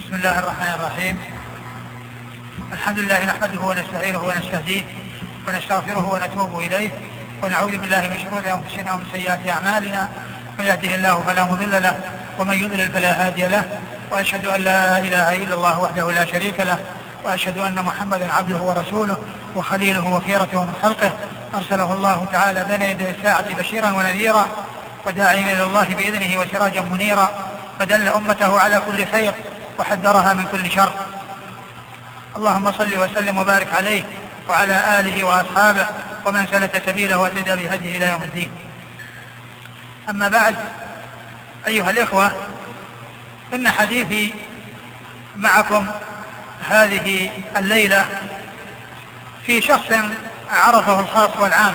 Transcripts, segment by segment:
بسم الله الرحمن الرحيم. الحمد لله نحمده ونستعينه ونستهديه ونستغفره ونتوب إليه ونعوذ بالله من شرور أنفسنا ومن سيئات أعمالنا، من يهده الله فلا مضل له ومن يضلل فلا هادي له، وأشهد أن لا إله إلا الله وحده لا شريك له، وأشهد أن محمدا عبده ورسوله وخليله وخيرته من خلقه، أرسله الله تعالى بين يدي الساعة بشيرا ونذيرا وداعيا إلى الله بإذنه وسراجا منيرا، فدل أمته على كل خير وحذرها من كل شر. اللهم صل وسلم وبارك عليه وعلى آله وأصحابه ومن سلك سبيله واهتدى بهديه إلى يوم الدين. أما بعد، أيها الإخوة، إن حديثي معكم هذه الليلة في شخص عرفه الخاص والعام،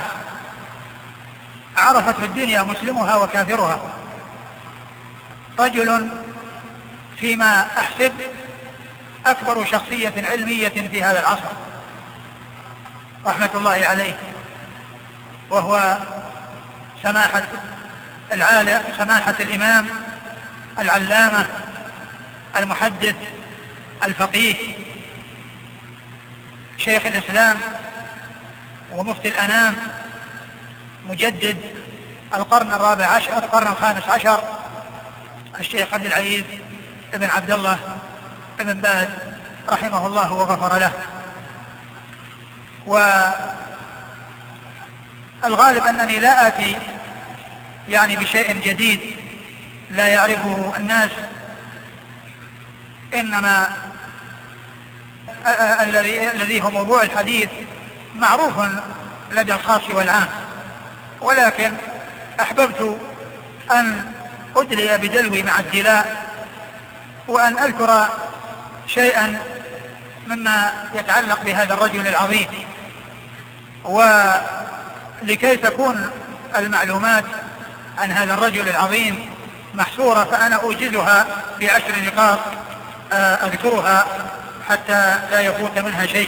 عرفت في الدنيا مسلمها وكافرها، رجل فيما أحسب أكبر شخصية علمية في هذا العصر رحمة الله عليه، وهو سماحة الإمام العلامة المحدث الفقيه شيخ الإسلام ومفتي الأنام مجدد القرن الخامس عشر الشيخ عبد العزيز ابن عبد الله ابن باز رحمه الله وغفر له. والغالب أنني لا آتي بشيء جديد لا يعرفه الناس، إنما الذي هو موضوع الحديث معروف لدى الخاص والعام، ولكن أحببت أن أدلي بدلوي مع الدلاء وأن أذكر شيئا مما يتعلق بهذا الرجل العظيم، ولكي تكون المعلومات عن هذا الرجل العظيم محصورة فأنا أوجزها ب10 نقاط أذكرها حتى لا يفوت منها شيء.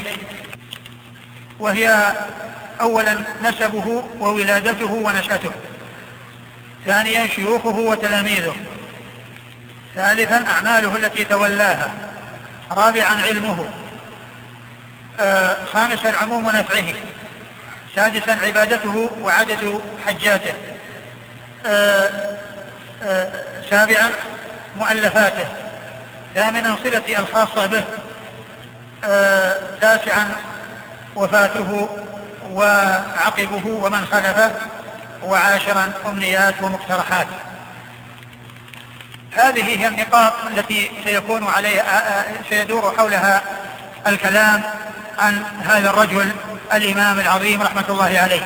وهي أولا نسبه وولادته ونشأته، ثانيا شيوخه وتلاميذه، ثالثا أعماله التي تولاها، رابعا علمه، خامسا عموم نفعه، سادسا عبادته وعدد حجاته، سابعا مؤلفاته، ثامنا صلتي الخاصة به، تاسعا وفاته وعقبه ومن خلفه، وعاشرا أمنيات ومقترحات. هذه هي النقاط التي سيدور حولها الكلام عن هذا الرجل الإمام العظيم رحمة الله عليه.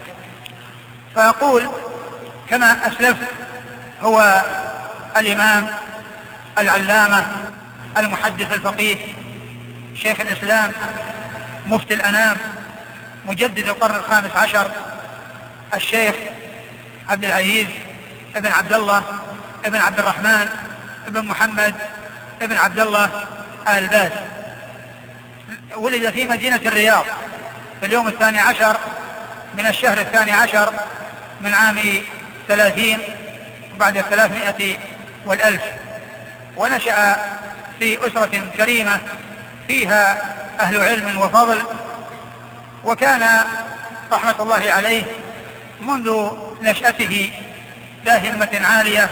فأقول كما أسلفت، هو الإمام العلامة المحدث الفقيه شيخ الإسلام مفتي الأنام مجدد القرن الخامس عشر الشيخ عبد العزيز ابن عبد الله ابن عبد الرحمن ابن محمد ابن عبد الله آل باز. ولد في مدينة الرياض في اليوم 12 من الشهر 12 من عام 30 بعد 300 والألف، ونشأ في أسرة كريمة فيها أهل علم وفضل، وكان رحمة الله عليه منذ نشأته ذا همة عالية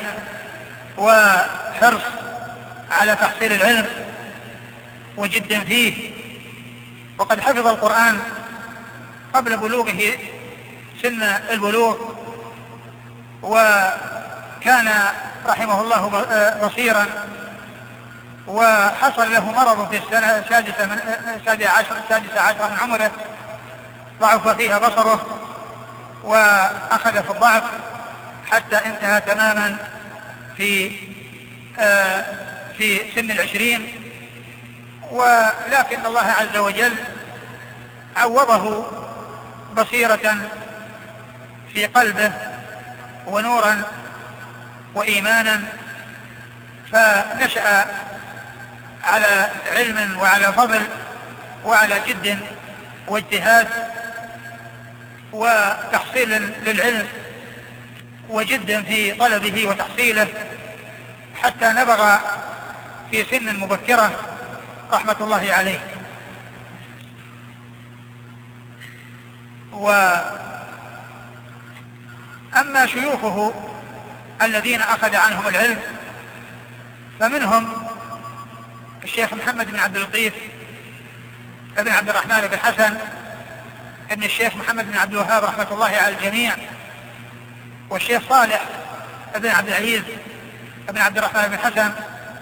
وحرص على تحصيل العلم وجد فيه، وقد حفظ القرآن قبل بلوغه سن البلوغ، وكان رحمه الله بصيرا، وحصل له مرض في السنة السادسة عشر من عمره ضعف فيها بصره وأخذ في الضعف حتى انتهى تماما في سن 20، ولكن الله عز وجل عوضه بصيرة في قلبه ونورا وإيمانا، فنشأ على علم وعلى فضل وعلى جد واجتهاد وتحصيل للعلم وجد في طلبه وتحصيله، حتى نبغ في سن مبكرة رحمة الله عليه. وأما شيوخه الذين أخذ عنهم العلم فمنهم الشيخ محمد بن عبد اللطيف ابن عبد الرحمن بن حسن ابن الشيخ محمد بن عبد الوهاب رحمة الله على الجميع، والشيخ صالح ابن عبد العزيز ابن عبد الرحمن بن حسن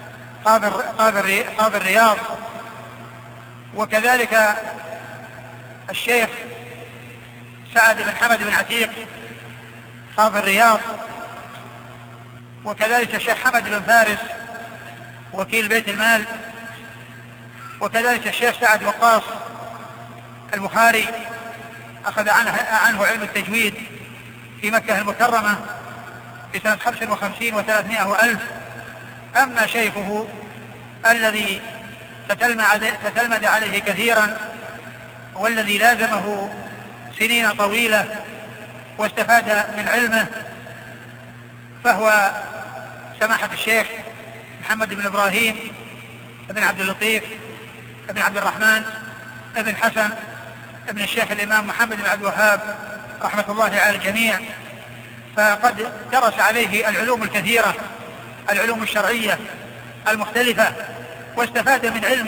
قاضي الرياض، وكذلك الشيخ سعد بن حمد بن عتيق قاضي الرياض، وكذلك الشيخ حمد بن فارس وكيل بيت المال، وكذلك الشيخ سعد وقاص البخاري أخذ عنه علم التجويد في مكة المكرمة في سنة 55 و300 وألف. أما شيخه الذي تتلمذ عليه كثيرا والذي لازمه سنين طويلة واستفاد من علمه فهو سماحة الشيخ محمد بن إبراهيم بن عبد اللطيف بن عبد الرحمن بن حسن ابن الشيخ الإمام محمد بن عبد الوهاب رحمة الله على الجميع. فقد درس عليه العلوم الكثيرة، العلوم الشرعية المختلفة، واستفاد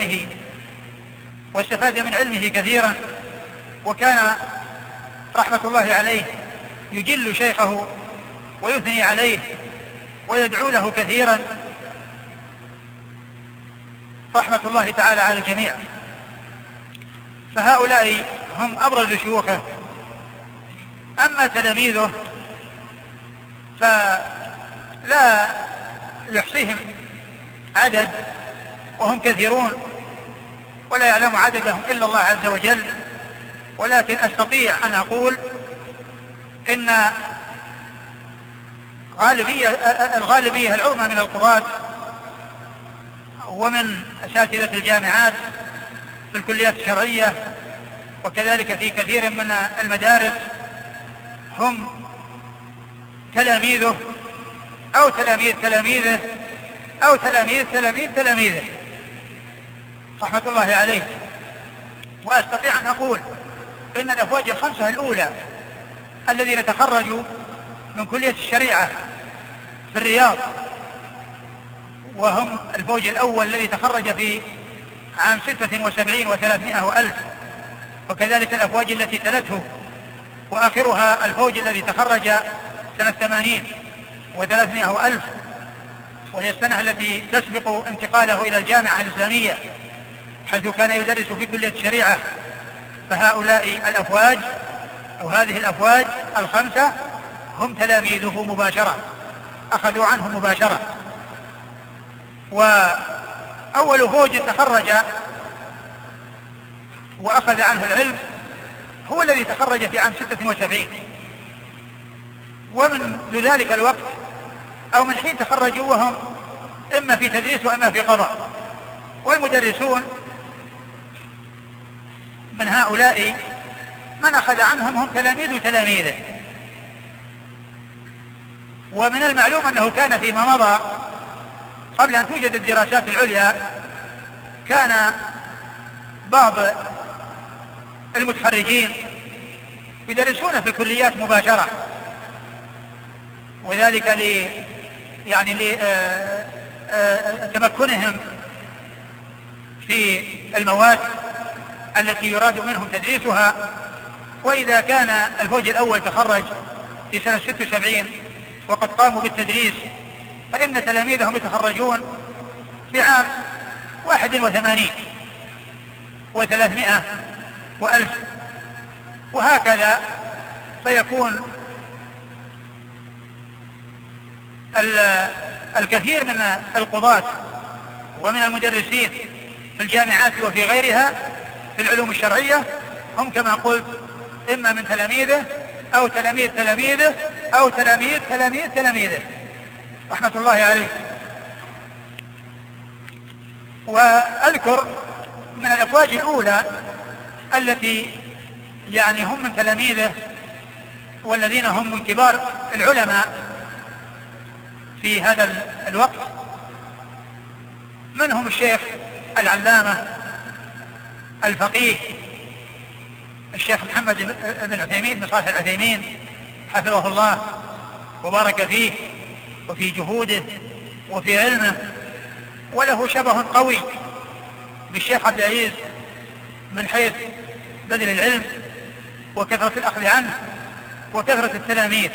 من علمه كثيرا، وكان رحمة الله عليه يجل شيخه ويثني عليه ويدعو له كثيرا رحمة الله تعالى على الجميع. فهؤلاء هم أبرز شيوخه. أما تلاميذه فلا يحصيهم عدد وهم كثيرون ولا يعلم عددهم إلا الله عز وجل، ولكن أستطيع أن أقول إن الغالبية العظمى من القضاة ومن أساتذة الجامعات في الكليات الشرعية وكذلك في كثير من المدارس هم تلاميذه أو تلاميذ تلاميذه أو تلاميذ تلاميذ تلاميذه رحمة الله عليه. وأستطيع أن أقول إن الأفواج الخمسة الأولى الذين تخرجوا من كلية الشريعة في الرياض، وهم الفوج الأول الذي تخرج في عام 76 و300 وألف، وكذلك الأفواج التي تلته، وآخرها الفوج الذي تخرج سنة 80 و300 وألف، وهي السنة التي تسبق انتقاله إلى الجامعة الإسلامية حيث كان يدرس في كلية الشريعة. فهؤلاء الأفواج أو هذه الأفواج الخمسة هم تلاميذه مباشرة، أخذوا عنه مباشرة. وأول فوج تخرج وأخذ عنه العلم هو الذي تخرج في عام 76، ومن ذلك الوقت أو من حين تخرجوا وهم إما في تدريس وإما في قضاء. والمدرسون من هؤلاء من أخذ عنهم هم تلاميذ تلاميذه. ومن المعلوم أنه كان فيما مضى قبل أن توجد الدراسات العليا كان بعض المتخرجين يدرسون في الكليات مباشرة، وذلك لتمكنهم في المواد التي يراد منهم تدريسها. وإذا كان الفوج الأول تخرج في سنة 76 وقد قاموا بالتدريس فإن تلاميذهم يتخرجون في عام 81 و300 وألف، وهكذا فيكون الكثير من القضاة ومن المدرسين في الجامعات وفي غيرها في العلوم الشرعية هم كما قلت إما من تلاميذه أو تلاميذ تلاميذه أو تلاميذ تلاميذ تلاميذه رحمة الله عليه. وأذكر من الأفواج الأولى التي هم من تلاميذه والذين هم من كبار العلماء في هذا الوقت منهم الشيخ العلامة الفقيه الشيخ محمد بن عثيمين بن صالح العثيمين حفظه الله وبارك فيه وفي جهوده وفي علمه، وله شبه قوي بالشيخ عبد العزيز من حيث بذل العلم وكثرة الأخذ عنه وكثرة التلاميذ.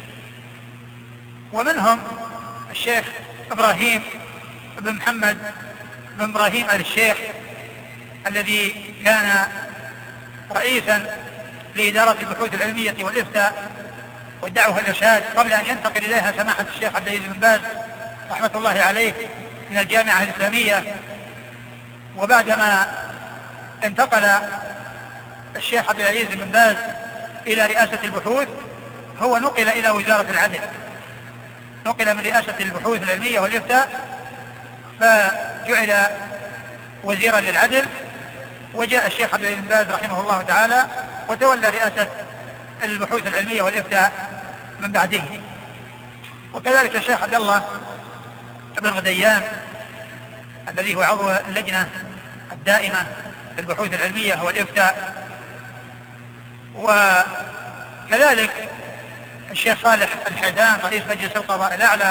ومنهم الشيخ إبراهيم بن محمد بن إبراهيم آل الشيخ الذي كان رئيسا لإدارة البحوث العلمية والإفتاء والدعوة والإرشاد قبل أن ينتقل إليها سماحة الشيخ عبد العزيز بن باز رحمة الله عليه من الجامعة الإسلامية. وبعدما انتقل الشيخ عبد العزيز بن باز إلى رئاسة البحوث هو نقل إلى وزارة العدل، نقل من رئاسة البحوث العلمية والإفتاء فجعل وزيرا للعدل، وجاء الشيخ عبد العزيز بن باز رحمه الله تعالى وتولى رئاسة البحوث العلمية والإفتاء من بعده. وكذلك الشيخ عبد الله بن غديان الذي هو عضو اللجنة الدائمة للبحوث العلمية والإفتاء، وكذلك الشيخ صالح الحيدان رئيس مجلس القضاء الأعلى،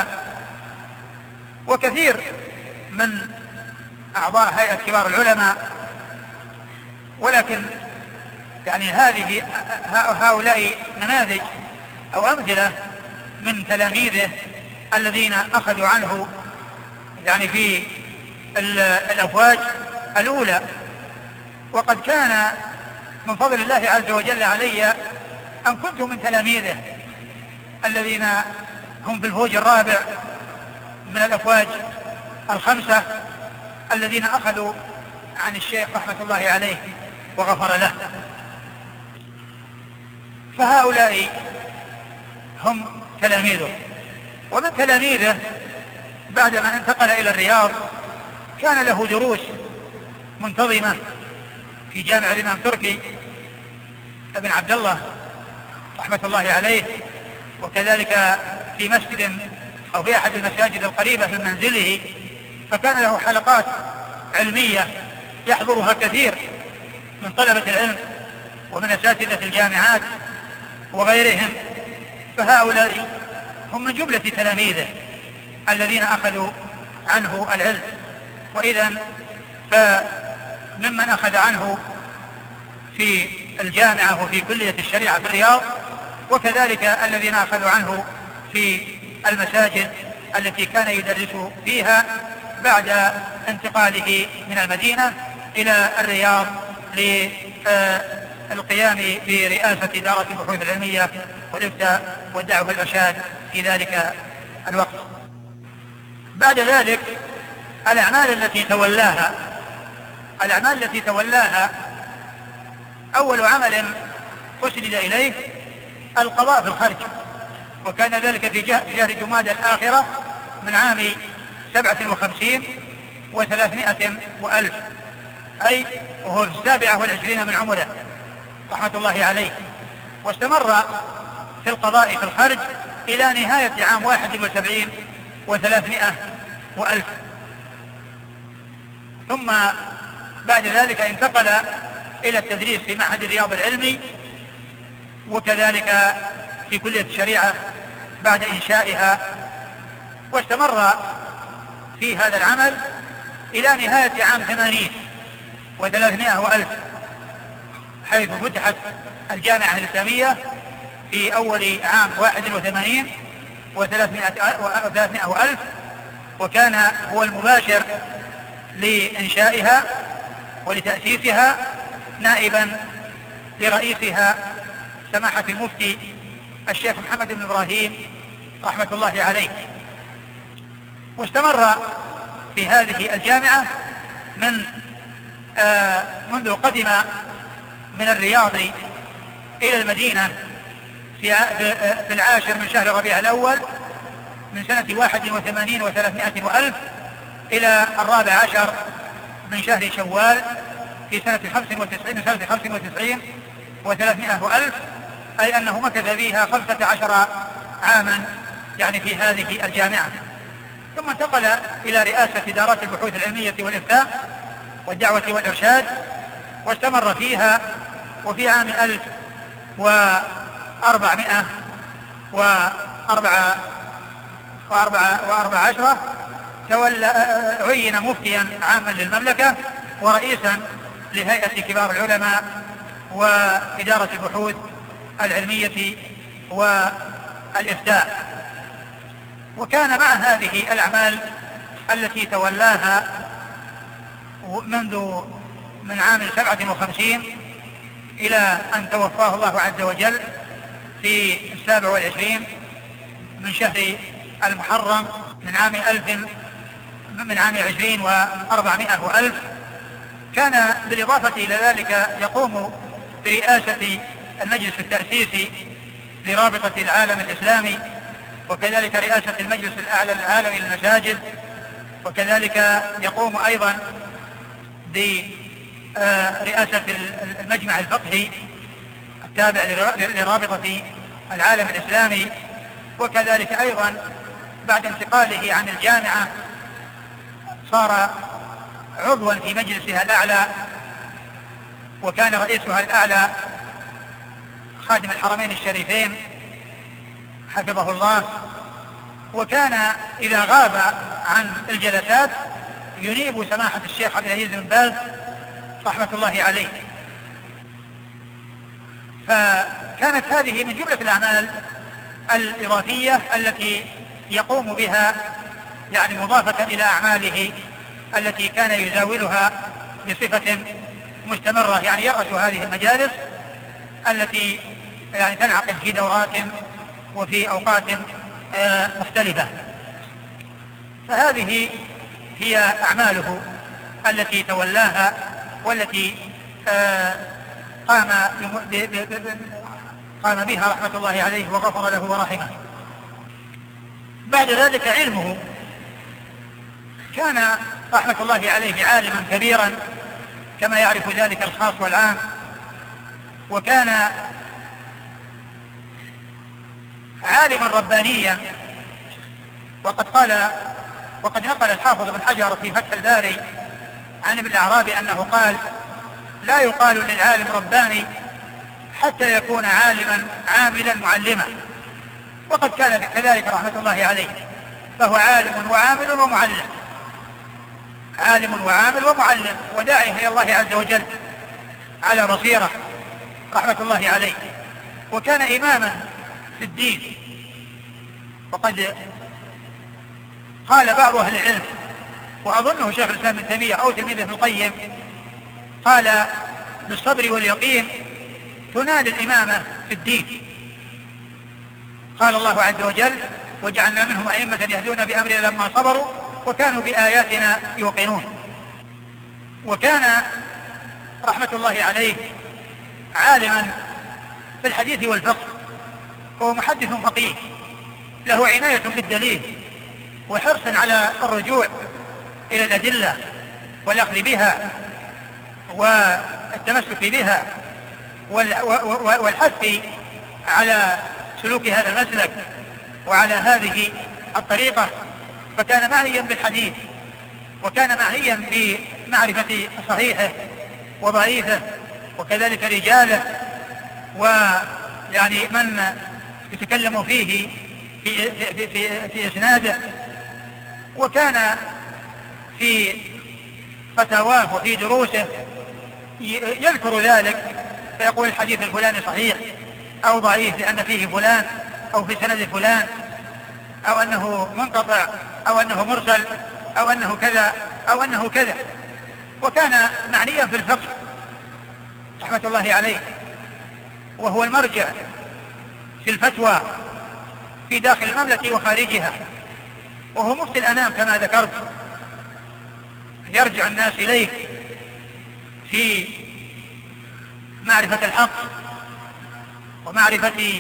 وكثير من أعضاء هيئة كبار العلماء. ولكن يعني هؤلاء نماذج أو أمثلة من تلاميذه الذين أخذوا عنه يعني في الأفواج الأولى. وقد كان من فضل الله عز وجل علي أن كنت من تلاميذه الذين هم في الفوج الرابع من الأفواج الخمسة الذين أخذوا عن الشيخ رحمة الله عليه وغفر له. فهؤلاء هم تلاميذه. ومن تلاميذه بعدما انتقل إلى الرياض كان له دروس منتظمة في جامع الإمام تركي ابن عبد الله رحمة الله عليه، وكذلك في مسجد أو في أحد المساجد القريبة من منزله، فكان له حلقات علمية يحضرها كثير من طلبة العلم ومن أساتذة الجامعات وغيرهم. فهؤلاء هم من جملة تلاميذه الذين أخذوا عنه العلم. وإذا فممن أخذ عنه في الجامعة وفي كلية الشريعة في الرياض، وكذلك الذين أخذوا عنه في المساجد التي كان يدرس فيها بعد انتقاله من المدينة إلى الرياض للقيام برئاسة إدارة البحوث العلمية والإفتاء والدعوة والإرشاد في ذلك الوقت. بعد ذلك الأعمال التي تولاها أول عمل أسند إليه القضاء في الخرج، وكان ذلك في شهر جمادى الآخرة من عام 57 و300 أي وهو في 27 من عمره رحمة الله عليه. واستمر في القضاء في الخرج إلى نهاية عام 71 و300. ثم بعد ذلك انتقل إلى التدريس في معهد الرياض العلمي، وكذلك في كلية الشريعة بعد إنشائها، واستمر في هذا العمل إلى نهاية عام 80 و300 حيث فتحت الجامعة الإسلامية في أول عام 81 و300 وكان هو المباشر لإنشائها ولتأسيسها نائبا لرئيسها سماحة المفتي الشيخ محمد بن إبراهيم رحمة الله عليه. واستمر في هذه الجامعة منذ قدم من الرياض إلى المدينة في 10 من شهر ربيع الأول من سنة 81 و300 إلى 14 من شهر شوال في سنة 95 و300 أي أنه مكث فيها 15 عاما يعني في هذه الجامعة. ثم انتقل إلى رئاسة إدارات البحوث العلمية والإفتاء والدعوة والإرشاد، واستمر فيها. وفي عام 1414 عين مفتيا عاما للمملكة ورئيسا لهيئة كبار العلماء وإدارة البحوث العلمية والإفتاء. وكان مع هذه الأعمال التي تولاها من عام 57 إلى أن توفاه الله عز وجل في 27 من شهر المحرم من عام 20 و400 وألف. كان بالإضافة إلى ذلك يقوم برئاسة المجلس التأسيسي لرابطة العالم الإسلامي، وكذلك رئاسة المجلس الأعلى العالمي للمساجد، وكذلك يقوم أيضا برئاسة المجمع الفقهي التابع لرابطة العالم الإسلامي، وكذلك أيضا بعد انتقاله عن الجامعة صار عضوا في مجلسها الأعلى، وكان رئيسها الأعلى خادم الحرمين الشريفين حفظه الله. وكان إذا غاب عن الجلسات ينيب سماحة الشيخ عبد العزيز بن باز رحمة الله عليه. فكانت هذه من جملة الأعمال الإضافية التي يقوم بها، يعني مضافة إلى أعماله التي كان يزاولها بصفة مستمرة، يعني يرأس هذه المجالس التي يعني تنعقد في دورات وفي أوقات مختلفة. فهذه هي أعماله التي تولاها والتي قام بها رحمة الله عليه وغفر له ورحمه. بعد ذلك علمه، كان رحمة الله عليه عالما كبيرا كما يعرف ذلك الخاص والعام، وكان عالما ربانيا. وقد نقل الحافظ بن حجر في فتح الباري عن ابن الأعرابي أنه قال: لا يقال للعالم رباني حتى يكون عالما عاملا معلما. وقد كان كذلك رحمة الله عليه، فهو عالم وعامل ومعلم، عالم وعامل ومعلم، وداعي إلى الله عز وجل على بصيرة رحمة الله عليه. وكان إماما في الدين. وقد قال بعض أهل العلم، وأظنه شيخ الإسلام ابن تيمية أو تلميذه ابن القيم، قال: بالصبر واليقين تنال الإمامة في الدين. قال الله عز وجل: وجعلنا منهم أئمة يهدون بأمرنا لما صبروا وكانوا بآياتنا يوقنون. وكان رحمة الله عليه عالما في الحديث والفقه، وهو محدث فقيه له عناية بالدليل وحرص على الرجوع إلى الأدلة والأخذ بها والتمسك بها والحث على سلوك هذا المسلك وعلى هذه الطريقة. فكان معنيا بالحديث، وكان معنيا بمعرفة صحيحه وضعيفه، وكذلك رجاله، ويعني من يتكلم فيه في إسناده. وكان في فتاواه وفي دروسه يذكر ذلك، فيقول الحديث الفلاني صحيح أو ضعيف لأن فيه فلان أو في سند فلان، أو أنه منقطع أو أنه مرسل أو أنه كذا أو أنه كذا. وكان معنيا في الفقه رحمة الله عليه، وهو المرجع في الفتوى في داخل المملكة وخارجها، وهو مفتي الأنام كما ذكرت، يرجع الناس إليه في معرفة الحق ومعرفة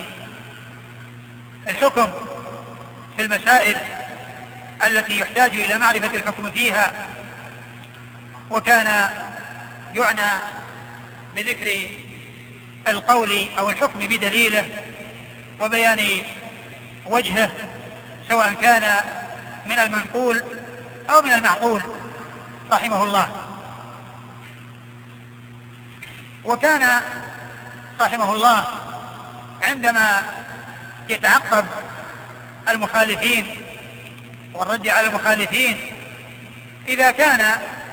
الحكم في المسائل التي يحتاج إلى معرفة الحكم فيها. وكان يعنى بذكر القول أو الحكم بدليله وبيان وجهه، سواء كان من المنقول أو من المعقول رحمه الله. وكان رحمه الله عندما يتعقب المخالفين والرد على المخالفين، إذا كان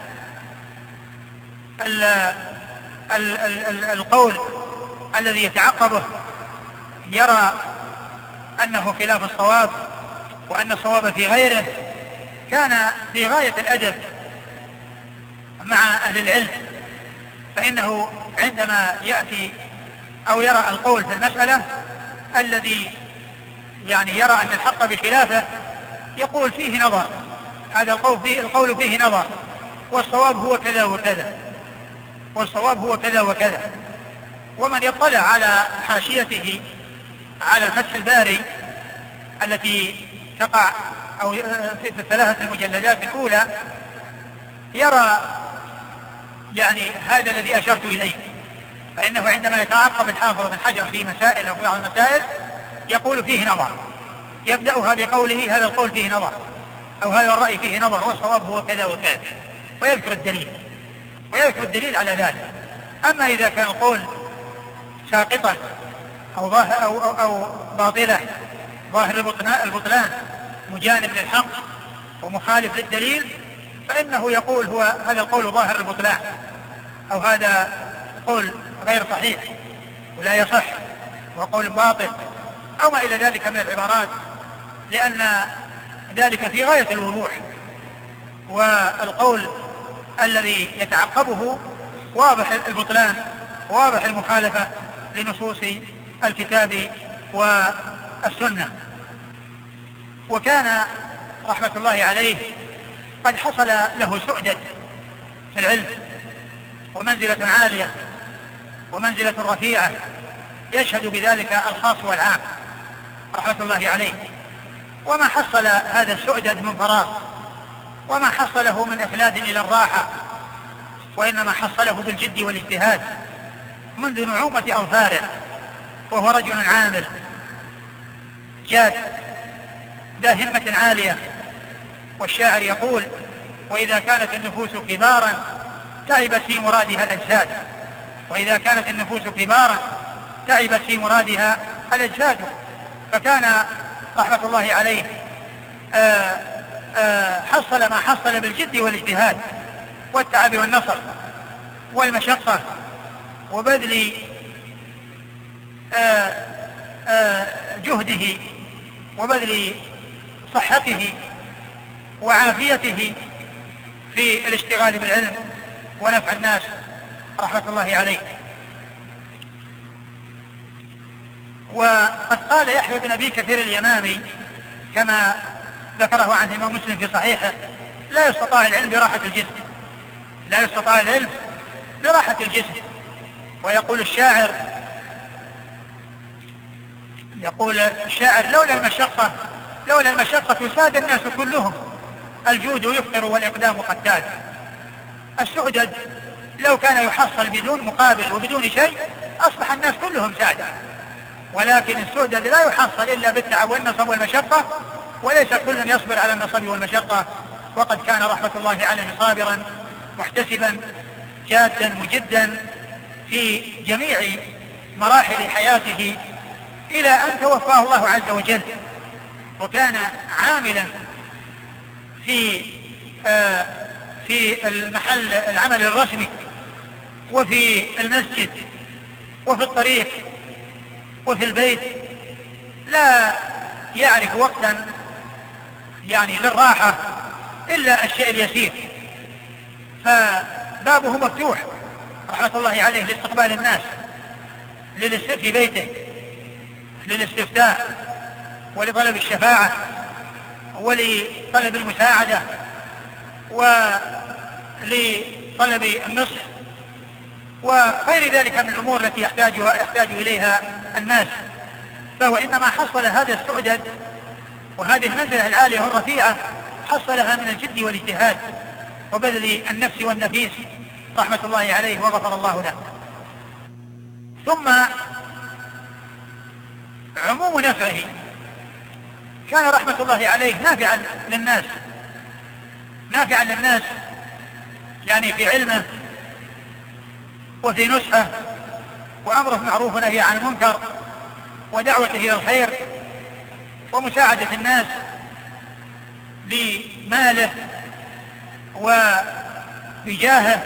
القول الذي يتعقبه يرى أنه خلاف الصواب وأن الصواب في غيره، كان في غاية الأدب مع أهل العلم، فإنه عندما يأتي أو يرى القول في المسألة الذي يعني يرى أن الحق بخلافه يقول فيه نظر، هذا القول فيه نظر، والصواب هو كذا وكذا، والصواب هو كذا وكذا. ومن يطلع على حاشيته على فتح الباري التي تقع أو في الثلاثة المجلدات الأولى يرى يعني هذا الذي أشرت إليه، فإنه عندما يتعقب الحافظ بن حجر في مسائل أو بعض المسائل يقول فيه نظر، يبدأها بقوله هذا القول فيه نظر أو هذا الرأي فيه نظر والصواب هو كذا وكذا، ويذكر الدليل على ذلك. أما إذا كان القول ساقطا أو باطلة ظاهر البطلان مجانب للحق ومخالف للدليل، فإنه يقول هذا القول ظاهر البطلان أو هذا قول غير صحيح ولا يصح وقول باطل أو ما إلى ذلك من العبارات، لأن ذلك في غاية الوضوح، والقول الذي يتعقبه واضح البطلان واضح المخالفة لنصوص الكتاب والسنة. وكان رحمة الله عليه قد حصل له سؤدد في العلم ومنزلة عالية ومنزلة رفيعة يشهد بذلك الخاص والعام رحمة الله عليه. وما حصل هذا السؤدد من فراغ، وما حصله من إخلاد إلى الراحة، وإنما حصله بالجد والاجتهاد منذ نعومة أظفاره، وهو رجل عامل جاد ذا همة عالية. والشاعر يقول وإذا كانت النفوس كبارا تعبت في مرادها الأجساد، وإذا كانت النفوس كبارا تعبت في مرادها الأجساد. فكان رحمة الله عليه حصل ما حصل بالجد والاجتهاد والتعب والنصر والمشقة وبذل جهده وبذل صحته وعافيته في الاشتغال بالعلم ونفع الناس رحمة الله عليه. وقد قال يحيى بن أبي كثير اليمامي كما ذكره عن الإمام مسلم في صحيحه لا يستطاع العلم براحة الجسم، لا يستطاع العلم براحة الجسم. ويقول الشاعر لولا المشقة ساد الناس كلهم، الجود يفطر والإقدام قتال. السؤدد لو كان يحصل بدون مقابل وبدون شيء أصبح الناس كلهم سادة، ولكن السؤدد لا يحصل إلا بالتعب والنصب والمشقة، وليس كل يصبر على النصب والمشقة. وقد كان رحمة الله عليه صابرا محتسبا جادا مجدا في جميع مراحل حياته إلى أن توفاه الله عز وجل. وكان عاملا في المحل العمل الرسمي وفي المسجد وفي الطريق وفي البيت، لا يعرف وقتا يعني للراحة إلا الشيء اليسير، فبابه مفتوح رحمة الله عليه لاستقبال الناس في بيته للاستفتاء ولطلب الشفاعة ولطلب المساعدة ولطلب النصح وغير ذلك من الأمور التي يحتاج إليها الناس. فهو إنما حصل هذا السؤدد وهذه المنزلة العالية والرفيعة حصلها من الجد والاجتهاد وبذل النفس والنفيس رحمة الله عليه وغفر الله له. ثم عموم نفعه كان رحمة الله عليه نافعا للناس يعني في علمه وفي نصحه وأمره بالمعروف ونهي عن المنكر ودعوته إلى الخير ومساعدة الناس بماله وبجاهه.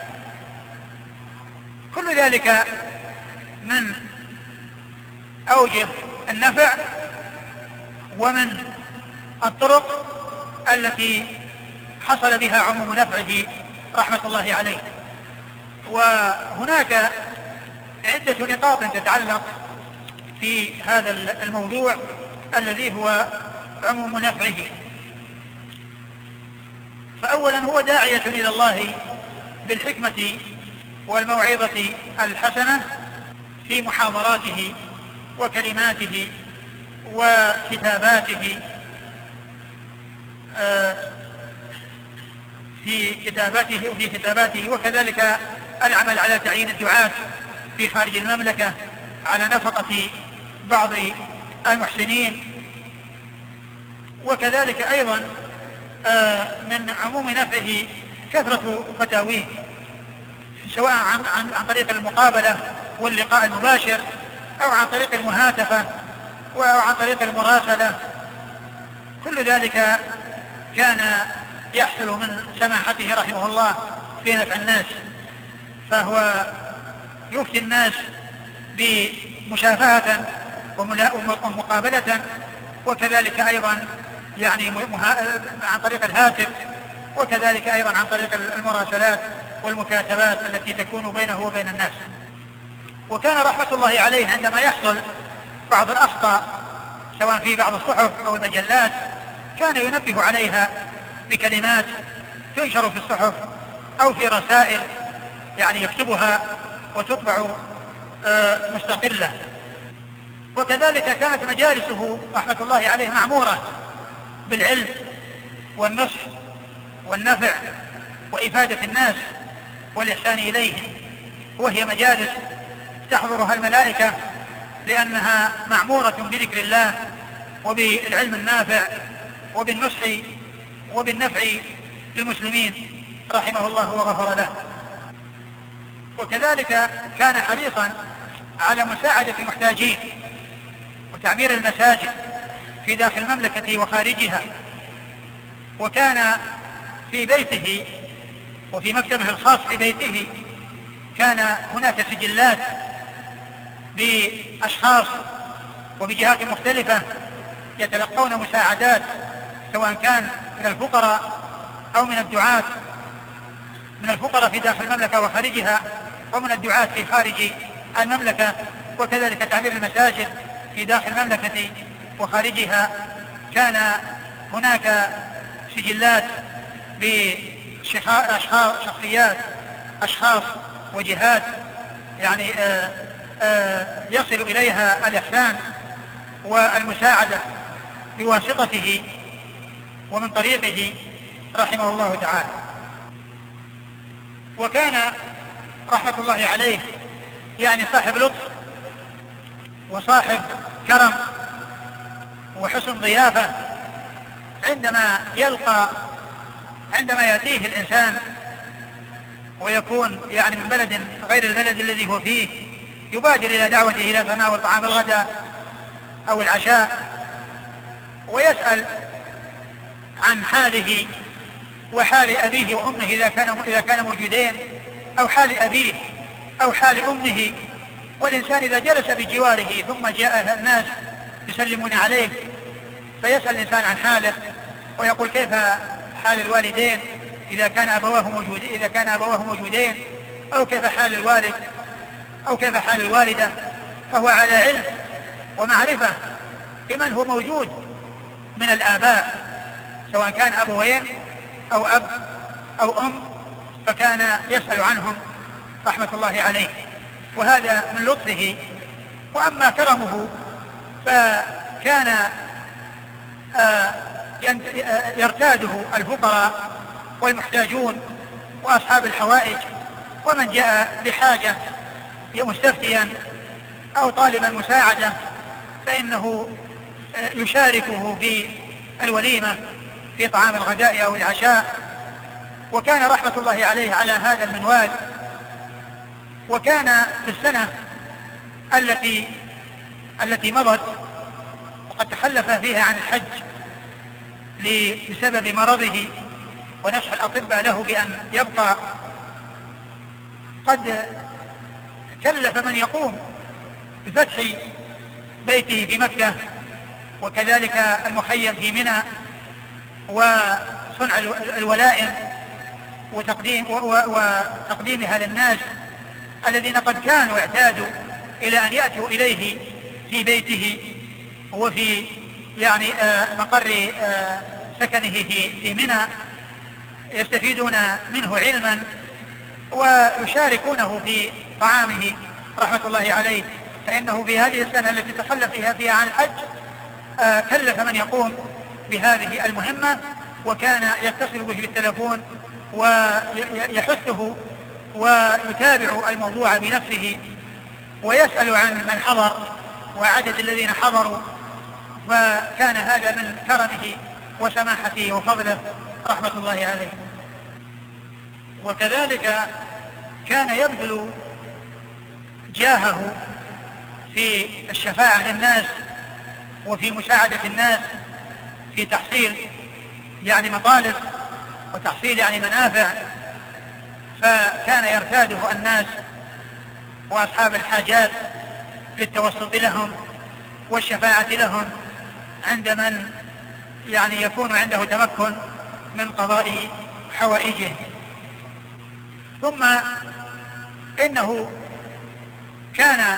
كل ذلك من أوجه النفع ومن الطرق التي حصل بها عموم نفعه رحمة الله عليه. وهناك عدة نقاط تتعلق في هذا الموضوع الذي هو عموم نفعه. فأولا هو داعية إلى الله بالحكمة والموعظة الحسنة في محاضراته وكلماته وكتاباته وفي كتاباته وكذلك العمل على تعيين الدعاة في خارج المملكة على نفقة بعض المحسنين. وكذلك أيضا من عموم نفعه كثرة فتاويه سواء عن طريق المقابلة واللقاء المباشر أو عن طريق المهاتفة أو عن طريق المراسلة. كل ذلك كان يحصل من سماحته رحمه الله في نفع الناس، فهو يفتي الناس بمشافهة ومقابلة، وكذلك أيضا يعني عن طريق الهاتف، وكذلك أيضا عن طريق المراسلات والمكاتبات التي تكون بينه وبين الناس. وكان رحمة الله عليه عندما يحصل بعض الأخطاء سواء في بعض الصحف أو المجلات كان ينبه عليها بكلمات تنشر في الصحف أو في رسائل يعني يكتبها وتطبع مستقلة. وكذلك كانت مجالسه رحمة الله عليه معمورة بالعلم والنصح والنفع وإفادة الناس والإحسان إليهم، وهي مجالس تحضرها الملائكة لأنها معمورة بذكر الله وبالعلم النافع وبالنصح وبالنفع للمسلمين رحمه الله وغفر له. وكذلك كان حريصا على مساعدة المحتاجين وتعمير المساجد في داخل المملكة وخارجها. وكان في بيته وفي مكتبه الخاص في بيته كان هناك سجلات بأشخاص وبجهات مختلفة يتلقون مساعدات سواء كان من الفقراء أو من الدعاة، من الفقراء في داخل المملكة وخارجها ومن الدعاة في خارج المملكة. وكذلك تعمير المساجد في داخل المملكة وخارجها. كان هناك سجلات أشخاص وجهات يعني يصل إليها الإحسان والمساعدة بواسطته ومن طريقه رحمه الله تعالى. وكان رحمة الله عليه يعني صاحب لطف وصاحب كرم وحسن ضيافة. عندما يأتيه الإنسان ويكون يعني من بلد غير البلد الذي هو فيه يبادر إلى دعوته إلى تناول طعام الغداء أو العشاء ويسأل عن حاله وحال أبيه وأمه إذا كان موجودين، أو حال أبيه أو حال أمه. والإنسان إذا جلس بجواره ثم جاء الناس يسلمون عليه فيسأل الإنسان عن حاله ويقول كيف حال الوالدين إذا كان أبواه موجودين، أو كيف حال الوالد أو كيف حال الوالدة. فهو على علم ومعرفة بمن هو موجود من الآباء سواء كان أبوين أو أب أو أم، فكان يسأل عنهم رحمة الله عليه. وهذا من لطفه. وأما كرمه فكان يرتاده الفقراء والمحتاجون وأصحاب الحوائج، ومن جاء بحاجة مستفتيا أو طالبا مساعدة فإنه يشاركه في الوليمة في طعام الغداء أو العشاء. وكان رحمة الله عليه على هذا المنوال. وكان في السنة التي مضت وقد تخلف فيها عن الحج بسبب مرضه ونصح الأطباء له بأن يبقى، قد كلف من يقوم بفتح بيته في مكة وكذلك المخيم في منى وصنع الولائم وتقديمها للناس الذين قد كانوا اعتادوا إلى أن يأتوا إليه في بيته وفي يعني مقر سكنه في منى، يستفيدون منه علما ويشاركونه في طعامه رحمة الله عليه. فإنه في هذه السنة التي تخلف فيها عن الحج كلف من يقوم بهذه المهمة، وكان يتصل به بالتلفون ويحثه ويتابع الموضوع بنفسه ويسأل عن من حضر وعدد الذين حضروا. فكان هذا من كرمه وسماحته وفضله رحمة الله عليه. وكذلك كان يبذل جاهه في الشفاعة للناس وفي مساعدة الناس في تحصيل يعني مطالب وتحصيل يعني منافع. فكان يرتاده الناس وأصحاب الحاجات للتوسط لهم والشفاعة لهم عند من يعني يكون عنده تمكن من قضاء حوائجه. ثم إنه كان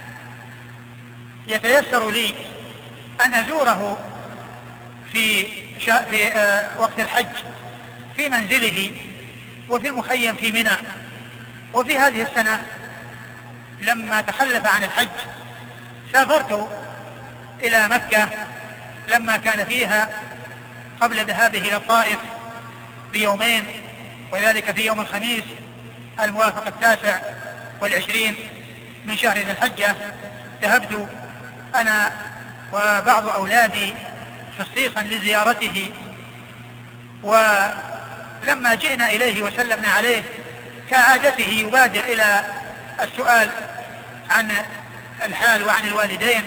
يتيسر لي أن أزوره في وقت الحج في منزله وفي المخيم في منى. وفي هذه السنة لما تخلف عن الحج سافرت إلى مكة لما كان فيها قبل ذهابه إلى الطائف بيومين، وذلك في يوم الخميس الموافق 29 من شهر ذي الحجة. ذهبت أنا وبعض أولادي خصيصا لزيارته، ولما جئنا إليه وسلمنا عليه كعادته يبادر إلى السؤال عن الحال وعن الوالدين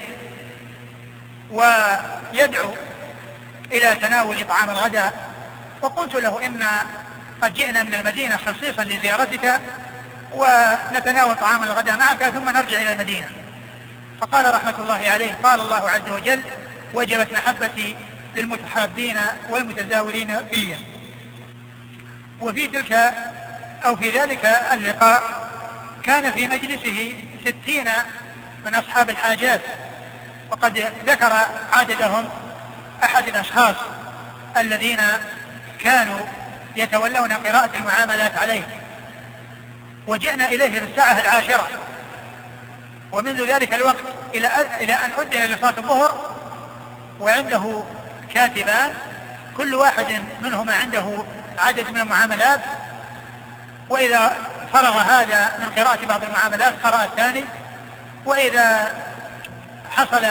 ويدعو إلى تناول طعام الغداء. وقلت له إن قد جئنا من المدينة خصيصا لزيارتك ونتناول طعام الغداء معك ثم نرجع إلى المدينة. فقال رحمة الله عليه: قال الله عز وجل: وجبت محبتي للمتحابين والمتزاورين فيا. وفي تلك أو في ذلك اللقاء كان في مجلسه 60 من أصحاب الحاجات، وقد ذكر عددهم أحد الأشخاص الذين كانوا يتولون قراءة المعاملات عليه. وجئنا إليه في الساعة 10، ومنذ ذلك الوقت إلى أن أدي لصلاة الظهر وعنده كاتبان كل واحد منهما عنده عدد من المعاملات، وإذا فرغ هذا من قراءة بعض المعاملات قرأ الثاني، وإذا حصل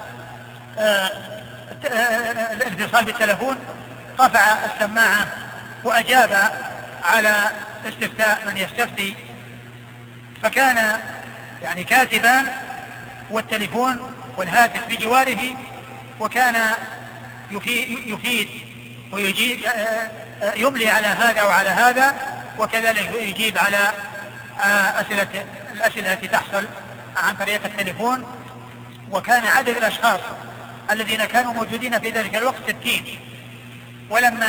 الاتصال بالتلفون رفع السماعة وأجاب على استفتاء من يستفتي. فكان يعني كاتبان والتلفون والهاتف بجواره، وكان يفيد ويجيب يملي على هذا وعلى هذا، وكذلك يجيب على الأسئلة التي تحصل عن طريق التلفون. وكان عدد الأشخاص الذين كانوا موجودين في ذلك الوقت 60. ولما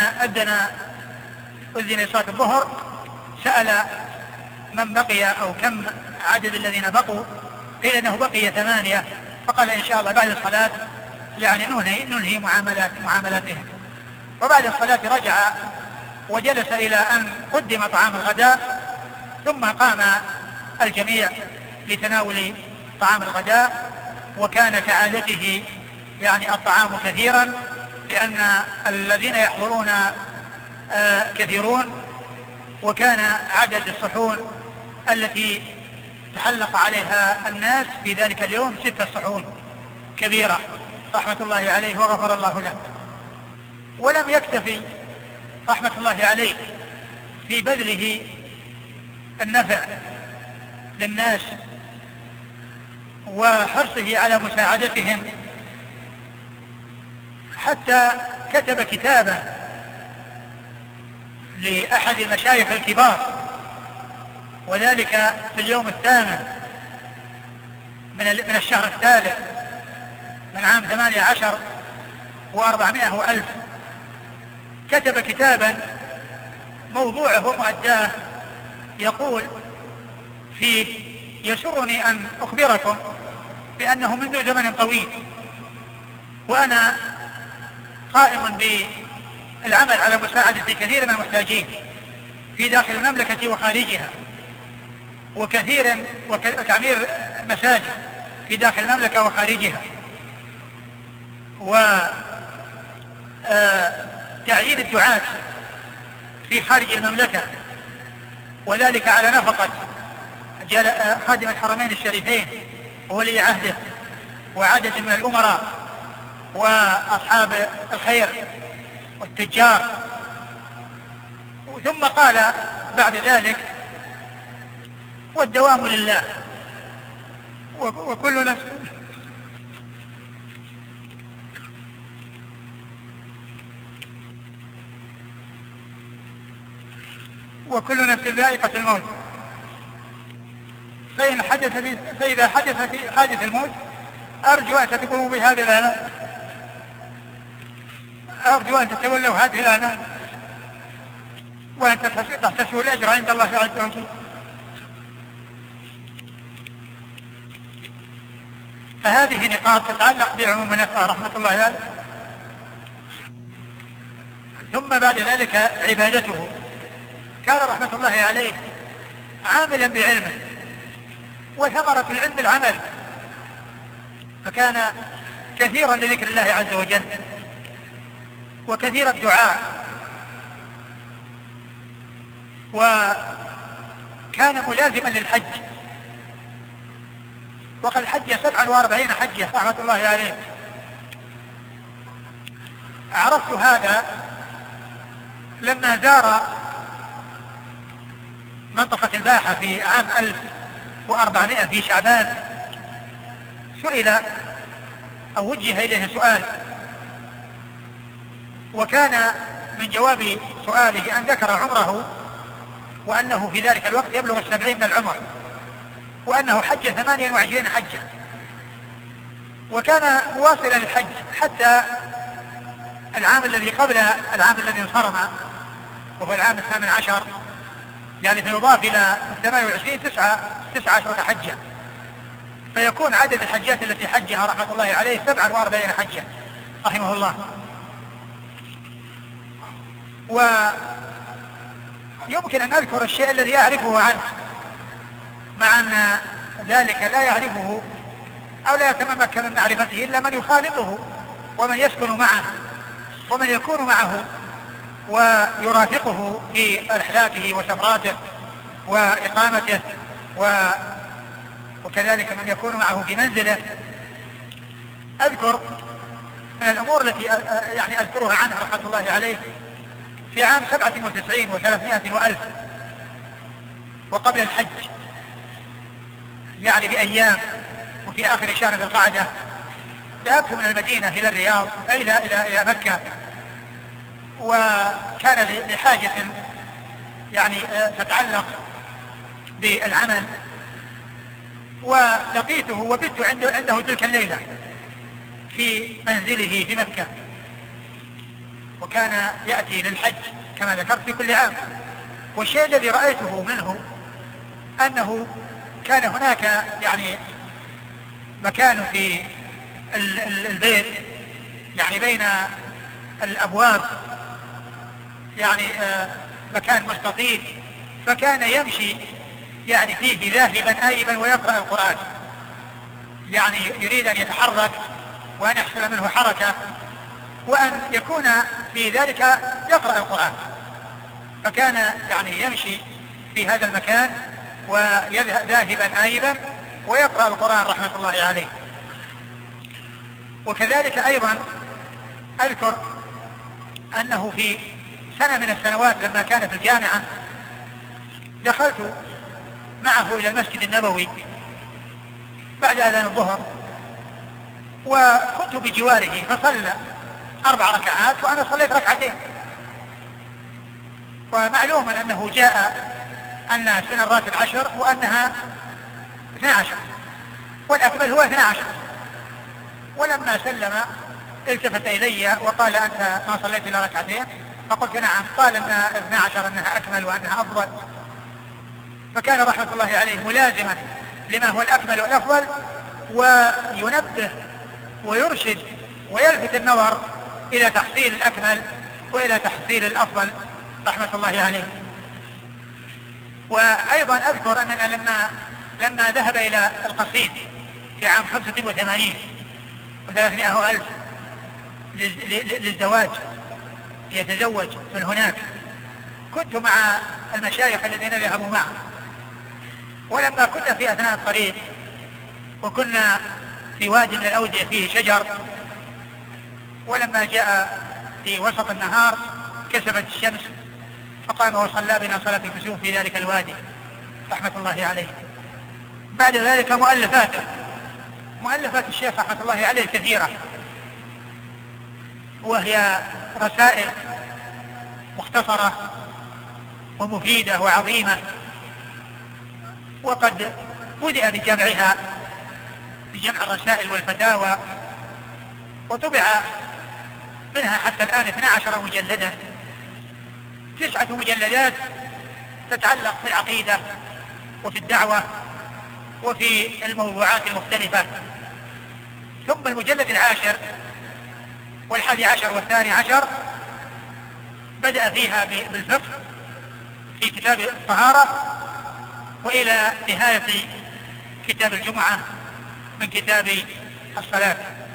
أذن صلاة الظهر سأل من بقي أو كم عدد الذين بقوا، قيل أنه بقي 8. فقال إن شاء الله بعد الصلاة يعني ننهي معاملاتهم. وبعد الصلاة رجع وجلس إلى أن قدم طعام الغداء، ثم قام الجميع لتناول طعام الغداء. وكان كعادته يعني الطعام كثيرا، لأن الذين يحضرون كثيرون، وكان عدد الصحون التي تحلق عليها الناس في ذلك اليوم 6 صحون كبيرة. رحمة الله عليه وغفر الله له. ولم يكتفي رحمة الله عليه في بذله النفع للناس وحرصه على مساعدتهم، حتى كتب كتابا لأحد المشايخ الكبار، وذلك في اليوم الثامن من الشهر الثالث من عام 18 و400 وألف. كتب كتابا موضوعه ومؤداه يقول فيه: يسرني أن أخبركم بأنه منذ زمن طويل وأنا قائم بالعمل على مساعدة كثير من المحتاجين في داخل المملكة وخارجها، وتعمير مساجد في داخل المملكة وخارجها، وتعيين الدعاة في خارج المملكة، وذلك على نفقة خادم الحرمين الشريفين وولي عهده وعدد من الأمراء وأصحاب الخير والتجار. ثم قال بعد ذلك: والدوام لله وكل نفس ذائقة الموت، فإذا حدث في حادث الموت أرجو أن تقوموا بهذه الآن، أرجو أن تتولوا هذه الآن وأن تحتسبوا الأجر عند الله عز وجل. فهذه نقاط تتعلق بعموم النفع رحمة الله عليه. ثم بعد ذلك عبادته، كان رحمة الله عليه عاملا بعلمه، وثمرة العلم العمل، فكان كثيرا لذكر الله عز وجل وكثير الدعاء، وكان ملازما للحج، وقد حج 47 حجة رحمة الله عليه. عرفت هذا لما زار منطقة الباحة في عام 1400 في شعبان، سئل أو وجه إليه سؤال، وكان من جواب سؤاله أن ذكر عمره، وأنه في ذلك الوقت يبلغ 70 من العمر، وأنه حج 28 حجة، وكان مواصلا للحج حتى العام الذي قبل العام الذي انصرم، وهو العام 18، يعني فيضاف إلى 28 19 حجة، فيكون عدد الحجات التي حجها رحمة الله عليه 47 حجة رحمه الله. ويمكن أن أذكر الشيء الذي أعرفه عنه، مع أن ذلك لا يعرفه أو لا يتمكن من معرفته إلا من يخالطه ومن يسكن معه ومن يكون معه ويرافقه في رحلاته وسفراته وإقامته، وكذلك من يكون معه في منزله. أذكر من الأمور التي يعني أذكرها عنه رحمة الله عليه: في عام 97 و300 وألف، وقبل الحج يعني بأيام، وفي آخر شهر ذي القعدة، ذهبت من المدينة إلى الرياض إلى مكة، وكان لحاجة يعني تتعلق بالعمل، ولقيته وبت عنده تلك الليلة في منزله في مكة، وكان يأتي للحج كما ذكرت في كل عام. والشيء الذي رأيته منه أنه كان هناك يعني مكان في البيت، يعني بين الأبواب، يعني مكان مستطيل، فكان يمشي يعني فيه ذاهبا آيبا ويقرأ القرآن، يعني يريد أن يتحرك وأن يحصل منه حركة وأن يكون في ذلك يقرأ القرآن، فكان يعني يمشي في هذا المكان ويذهب ذاهبا آيبا ويقرأ القرآن رحمة الله عليه. وكذلك أيضا أذكر أنه في سنة من السنوات لما كان في الجامعة دخلت معه إلى المسجد النبوي بعد أذان الظهر، وكنت بجواره فصلى 4 ركعات وأنا صليت 2 ركعتين. ومعلوم أنه جاء أن سن الراتب 10 وأنها 12، والأكمل هو 12. ولما سلم التفت إلي وقال: أنت ما صليت إلا 2 ركعتين؟ فقلت: نعم. قال: أن 12 أنها أكمل وأنها أفضل. فكان رحمة الله عليه ملازما لما هو الأكمل والأفضل، وينبه ويرشد ويلفت النظر إلى تحصيل الأكمل وإلى تحصيل الأفضل رحمة الله عليه. وأيضا أذكر أننا لما ذهب إلى القصيم في عام 85 و300,000 للزواج يتزوج من هناك، كنت مع المشايخ الذين ذهبوا معه. ولما كنا في أثناء الطريق وكنا في وادي من الأودية فيه شجر، ولما جاء في وسط النهار كسفت الشمس فقام وصلى بنا صلاة الكسوف في ذلك الوادي رحمة الله عليه. بعد ذلك مؤلفات الشيخ رحمة الله عليه كثيرة، وهي رسائل مختصرة ومفيدة وعظيمة، وقد بدأ بجمع الرسائل والفتاوى، وطبع منها حتى الآن 12 مجلدا، 9 مجلدات تتعلق في العقيدة وفي الدعوة وفي الموضوعات المختلفة. ثم المجلد 10 وال11 وال12 بدأ فيها بالفقه في كتاب الطهارة، وإلى نهاية كتاب الجمعة من كتاب الصلاة.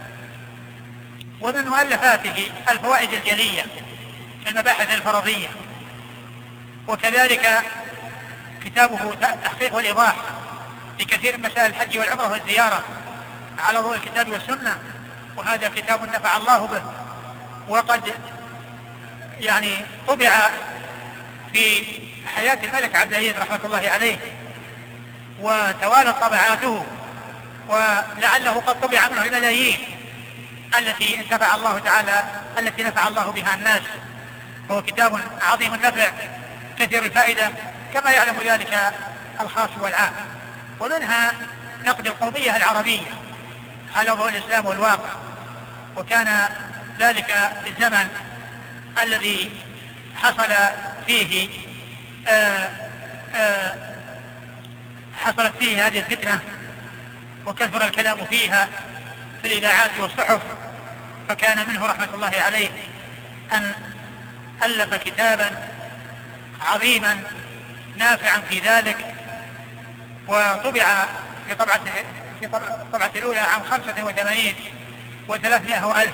ومن مؤلفاته الفوائد الجلية في المباحث الفرضية، وكذلك كتابه تحقيق والإيضاح في كثير من مسائل الحج والعمرة والزيارة على ضوء الكتاب والسنة، وهذا كتاب نفع الله به، وقد طبع في حياة الملك عبد العزيز رحمة الله عليه وتوالت طبعاته، ولعله قد طبع منه الملايين التي نفع الله بها الناس. هو كتاب عظيم النفع كثير الفائدة كما يعلم ذلك الخاص والعام. ومنها نقد القومية العربية على ضوء الإسلام والواقع، وكان ذلك في الزمن الذي حصل فيه حصلت فيه هذه الفتنة وكثر الكلام فيها في الإذاعات والصحف، فكان منه رحمة الله عليه أن ألف كتابا عظيما نافعا في ذلك، وطبع في طبعة الأولى عام 85 و300,000.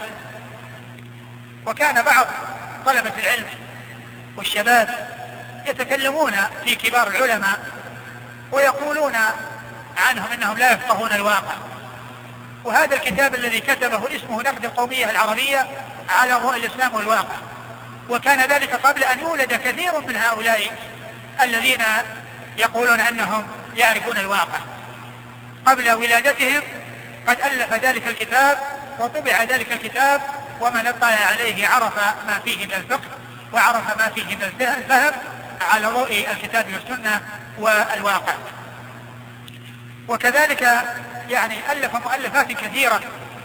وكان بعض طلبة العلم والشباب يتكلمون في كبار العلماء ويقولون عنهم انهم لا يفقهون الواقع. وهذا الكتاب الذي كتبه اسمه نقد القومية العربية على ضوء الإسلام والواقع، وكان ذلك قبل أن يولد كثير من هؤلاء الذين يقولون أنهم يعرفون الواقع. قبل ولادتهم قد ألف ذلك الكتاب وطبع ذلك الكتاب، ومن اطلع عليه عرف ما فيه من الفقه وعرف ما فيه من الفهم على ضوء الكتاب والسنة والواقع. وكذلك ألف مؤلفات كثيرة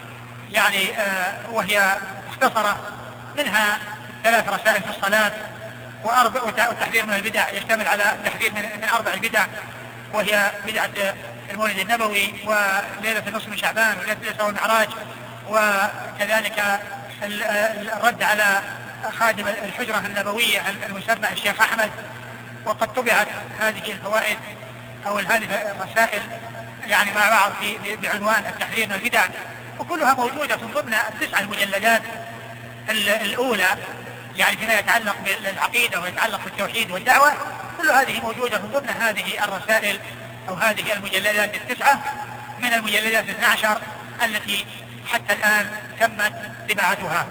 وهي مختصرة، منها 3 رسائل في الصلاة، والتحذير من البدع، يشتمل على تحذير من 4 بدع، وهي بدعة المولد النبوي وليلة النصف من شعبان وليلة الإسراء والمعراج، وكذلك الرد على خادم الحجرة النبوية المسمى الشيخ أحمد. وقد طبعت هذه الفوائد أو هذه الرسائل مع بعض بعنوان التحذير من البدع، وكلها موجودة ضمن 9 المجلدات الأولى فيما يتعلق بالعقيدة ويتعلق بالتوحيد والدعوة. كل هذه موجودة ضمن هذه الرسائل أو هذه المجلدات 9 من المجلدات 12 التي حتى الآن تمت طباعتها.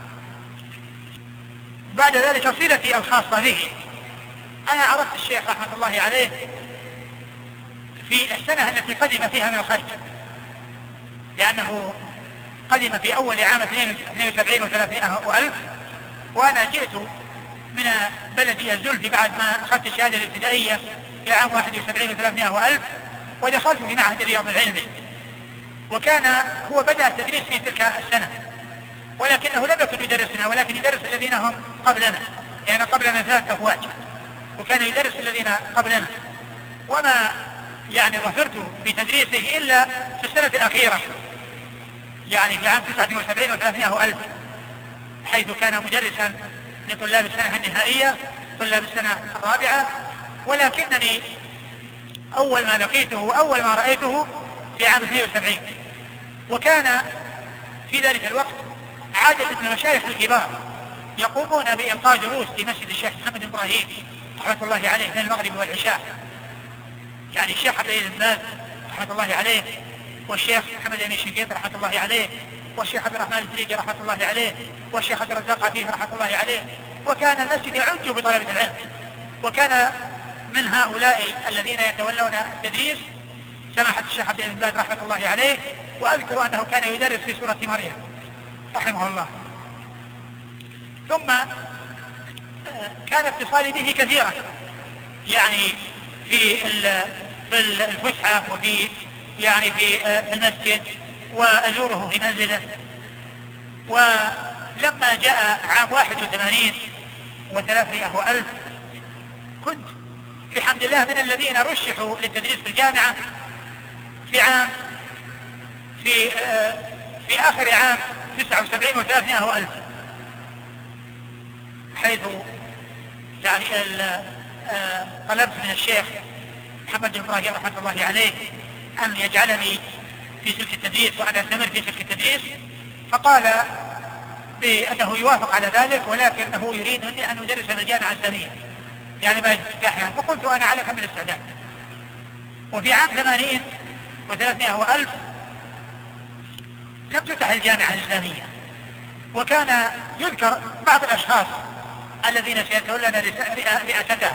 بعد ذلك صلتي الخاصة به، أنا عرفت الشيخ رحمة الله عليه في السنة التي قدم فيها من الخارج، لأنه قدم في أول عام 72 و300 وألف، وأنا جئت من بلدي الزلفي بعد ما أخذت الشهادة الابتدائية في عام 71 و300 وألف، ودخلت في معهد الرياض العلمي، وكان هو بدأ التدريس في تلك السنة، ولكنه لم يكن يدرسنا ولكن يدرس الذين هم قبلنا، يعني قبلنا 3 أفواج، وكان يدرس الذين قبلنا، وما يعني ظفرت بتدريسه إلا في السنة الأخيرة، يعني في عام 79 و300 ألف، حيث كان مدرسا لطلاب السنة النهائية، طلاب السنة الرابعة. ولكنني أول ما لقيته وأول ما رأيته في عام 72، وكان في ذلك الوقت عادة من المشايخ الكبار يقومون بإلقاء دروس في مسجد الشيخ محمد إبراهيم رحمة الله عليه بين المغرب والعشاء، يعني الشيخ عبد العزيز بن باز رحمة الله عليه، والشيخ محمد أمين شنقيط رحمة الله عليه، والشيخ عبد الرحمن الفريجي رحمة الله عليه، والشيخ عبد الرزاق عفيف رحمة الله عليه. وكان المسجد يعج بطلبة العلم، وكان من هؤلاء الذين يتولون التدريس سماحة الشيخ عبد العزيز بن باز رحمة الله عليه، وأذكر أنه كان يدرس في سورة مريم رحمه الله. ثم كان اتصالي به كثيرا، يعني في الفسحة وفي يعني في المسجد، وأزوره في منزله. ولما جاء عام 81 و300 وألف، كنت بحمد الله من الذين رشحوا للتدريس في الجامعة في آخر عام 79 و300 وألف، حيث يعني طلبت من الشيخ محمد إبراهيم رحمة الله عليه أن يجعلني في سلك التدريس وأن أستمر في سلك التدريس، فقال بأنه يوافق على ذلك، ولكنه يريد مني أن أدرس في الجامعة الإسلامية، يعني ما يفتحها. فقلت أنا على كامل الاستعداد. وفي عام 80 و300 وألف لم تفتح الجامعة الإسلامية، وكان يذكر بعض الأشخاص الذين سيتولون رئاستها.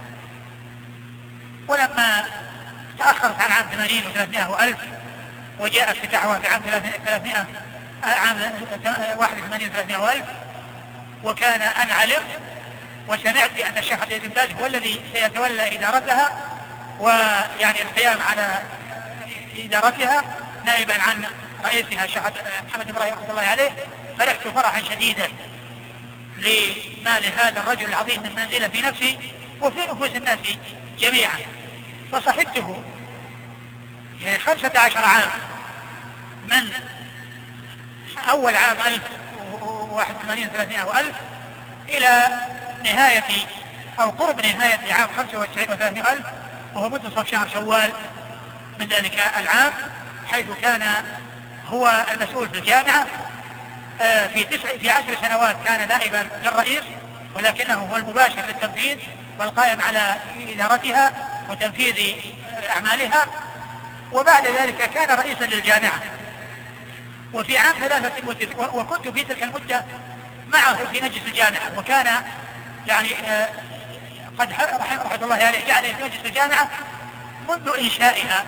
ولما تأخرت عن عام 80 و300 وألف وجاء افتتاحها في عام 300 عام 81 و300 وألف، وكان أن علمت وسمعت بأن الشيخ عبد العزيز بن باز هو الذي سيتولى إدارتها، ويعني القيام على إدارتها نائبا عن رئيسها الشيخ محمد إبراهيم رحمة الله عليه، فرحت فرحا شديدا لما لهذا الرجل العظيم من منزلة في نفسي وفي نفوس الناس جميعا. فصحبته يعني 15 عام، من أول عام 1081 300 وألف إلى نهاية أو قرب نهاية عام 95 و300 ألف، وهو منتصف شهر شوال من ذلك العام، حيث كان هو المسؤول في الجامعة. في 10 سنوات كان نائبا للرئيس، ولكنه هو المباشر للتنفيذ والقائم على إدارتها وتنفيذ أعمالها. وبعد ذلك كان رئيسا للجامعة. وفي عام 93 وكنت في تلك المدة معه في مجلس الجامعة، وكان يعني قد رحمه الله عليه جعل في مجلس الجامعة منذ إنشائها.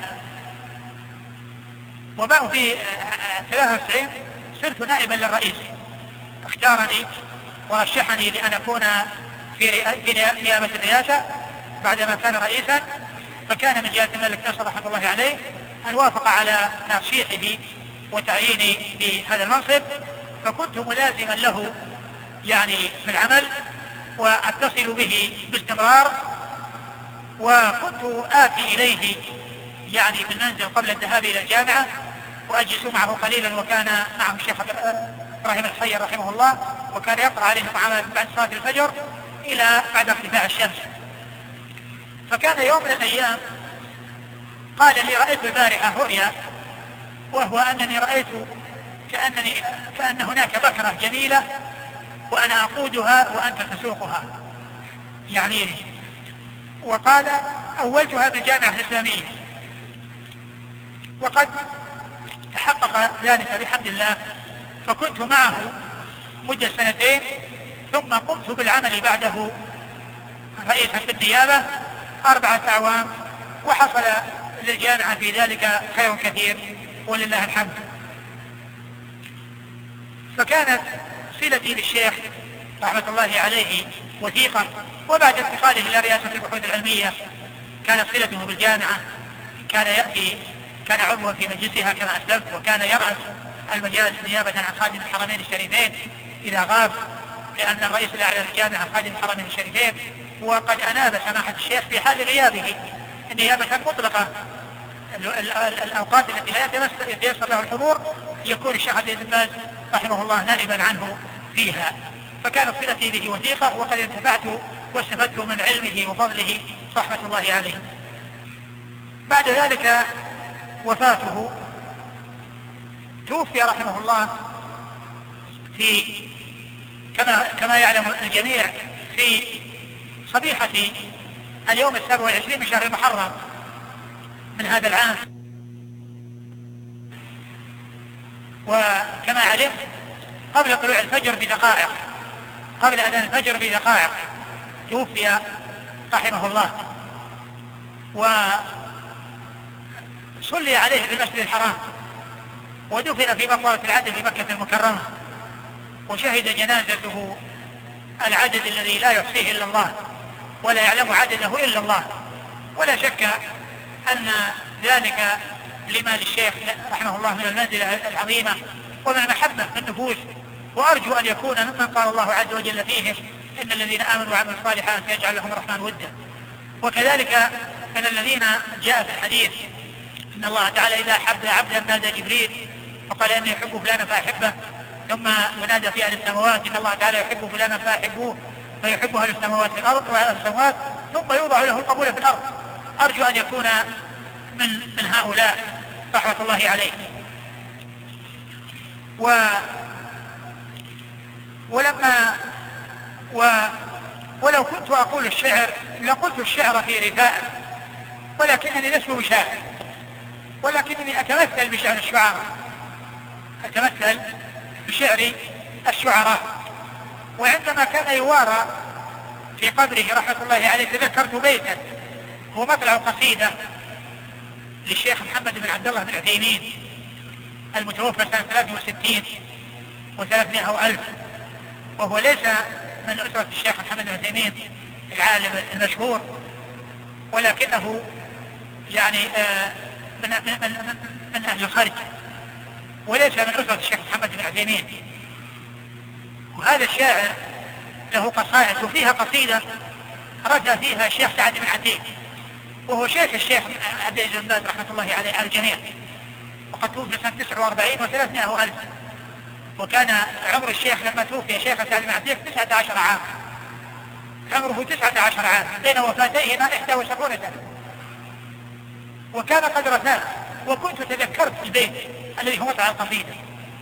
وبعد في 93 صرت نائبا للرئيس، اختارني ورشحني لأن أكون في نيابة الرئاسة بعدما كان رئيسا. فكان من جهة الملك ناصر رحمه الله عليه أن وافق على ترشيحه وتعييني بهذا المنصب، فكنت ملازما له يعني في العمل وأتصل به باستمرار، وكنت آتي إليه يعني في المنزل قبل الذهاب إلى الجامعة وأجلس معه قليلا. وكان معه الشيخ إبراهيم الحصير رحمه الله، وكان يقرأ عليه بعد صلاة الفجر إلى بعد ارتفاع الشمس. فكان يوم من الأيام قال لي: رأيت البارحة رؤيا، وهو أنني رأيت كأن هناك بكرة جميلة وأنا أقودها وأنت تسوقها يعني. وقال: أولتها بالجامعة الإسلامية، وقد تحقق ذلك بحمد الله، فكنت معه مدة 2 ثم قمت بالعمل بعده رئيسا في النيابة 4 أعوام، وحصل للجامعة في ذلك خير كثير ولله الحمد. فكانت صلتي بالشيخ رحمة الله عليه وثيقة، وبعد انتقاله إلى رئاسة البحوث العلمية كانت صلته بالجامعة، كان عضوا في مجلسها كما أسلفت، وكان يرأس المجالس نيابة عن خادم الحرمين الشريفين إذا غاب، لأن الرئيس الأعلى للجامعة خادم الحرمين الشريفين. وقد أناب سماحة الشيخ في حال غيابه نيابة مطلقة، الأوقات التي لا يتيسر له الحضور يكون الشيخ عبد العزيز بن باز رحمه الله نائبا عنه فيها. فكانت صلتي به وثيقة، وقد انتفعت واستفدت من علمه وفضله رحمة الله عليه. بعد ذلك وفاته، توفي رحمه الله في كما يعلم الجميع في صبيحة اليوم 27 من شهر محرم من هذا العام. وكما علمت قبل طلوع الفجر بدقائق، قبل أذان الفجر بدقائق توفي رحمه الله، وصلي عليه في المسجد الحرام، ودفن في مقبرة العدل في مكة المكرمة، وشهد جنازته العدد الذي لا يحصيه إلا الله ولا يعلم عدده إلا الله. ولا شك أن ذلك لما للشيخ رحمه الله من المنزلة العظيمة ومن المحبة في النفوس، وأرجو أن يكون ممن قال الله عز وجل فيهم إن الذين آمنوا وعملوا الصالحات يجعل لهم الرحمن ودا. وكذلك من الذين جاء في الحديث إن الله تعالى إذا أحب عبدا نادى جبريل وقال إني أحب فلانا فأحبه، ثم ينادى في أهل السماوات إن الله تعالى يحب فلانا فأحبوه، فيحب أهل السماوات في الأرض وأهل السماوات، ثم يوضع له القبول في الأرض. أرجو أن يكون من هؤلاء رحمة الله عليه. ولو كنت أقول الشعر لقلت الشعر في رثاء، ولكنني لست بشاعر، ولكنني أتمثل بشعر الشعراء، أتمثل بشعر الشعراء. وعندما كان يوارى في قبره رحمة الله عليه تذكرت بيتا هو مطلع قصيدة للشيخ محمد بن عبد الله بن عثيمين المتوفى سنة 63 و300 ألف، وهو ليس من أسرة الشيخ محمد بن عثيمين العالم المشهور، ولكنه يعني من أهل الخارج، وليس من أسرة الشيخ محمد بن عثيمين. وهذا الشاعر له قصائد، وفيها قصيدة رجع فيها الشيخ سعد بن عتيق، وهو شيخ الشيخ عبد العزيز بن باز رحمة الله عليه على الجميع، وقد توفي سنة 49 و300 ألف. وكان عمر الشيخ لما توفي شيخ سعد بن عتيق 19 عام، عمره 19 عام بين وفاتيهما 71 سنة، وكان قد رثاه. وكنت تذكرت البيت الذي هو مطلع القصيدة،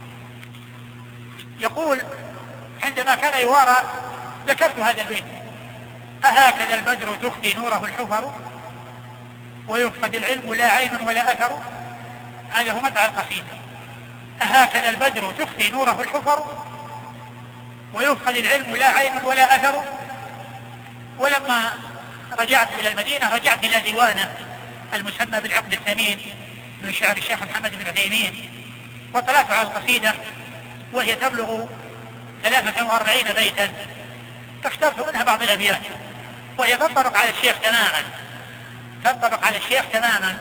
يقول عندما كان يوارى ذكرت هذا البيت: أهكذا البدر تخفي نوره الحفر ويفقد العلم لا عين ولا أثر. هذا هو مطلع القصيدة: أهكذا البدر تخفي نوره الحفر ويفقد العلم لا عين ولا أثر. ولما رجعت إلى المدينة رجعت إلى ديوانه المسمى بالعقد الثمين من شعر الشيخ محمد بن عثيمين، وطلعت على القصيدة وهي تبلغ 43 بيتا، فاخترت منها بعض الأبيات وهي تنطبق على الشيخ تماما، تنطبق على الشيخ تماما.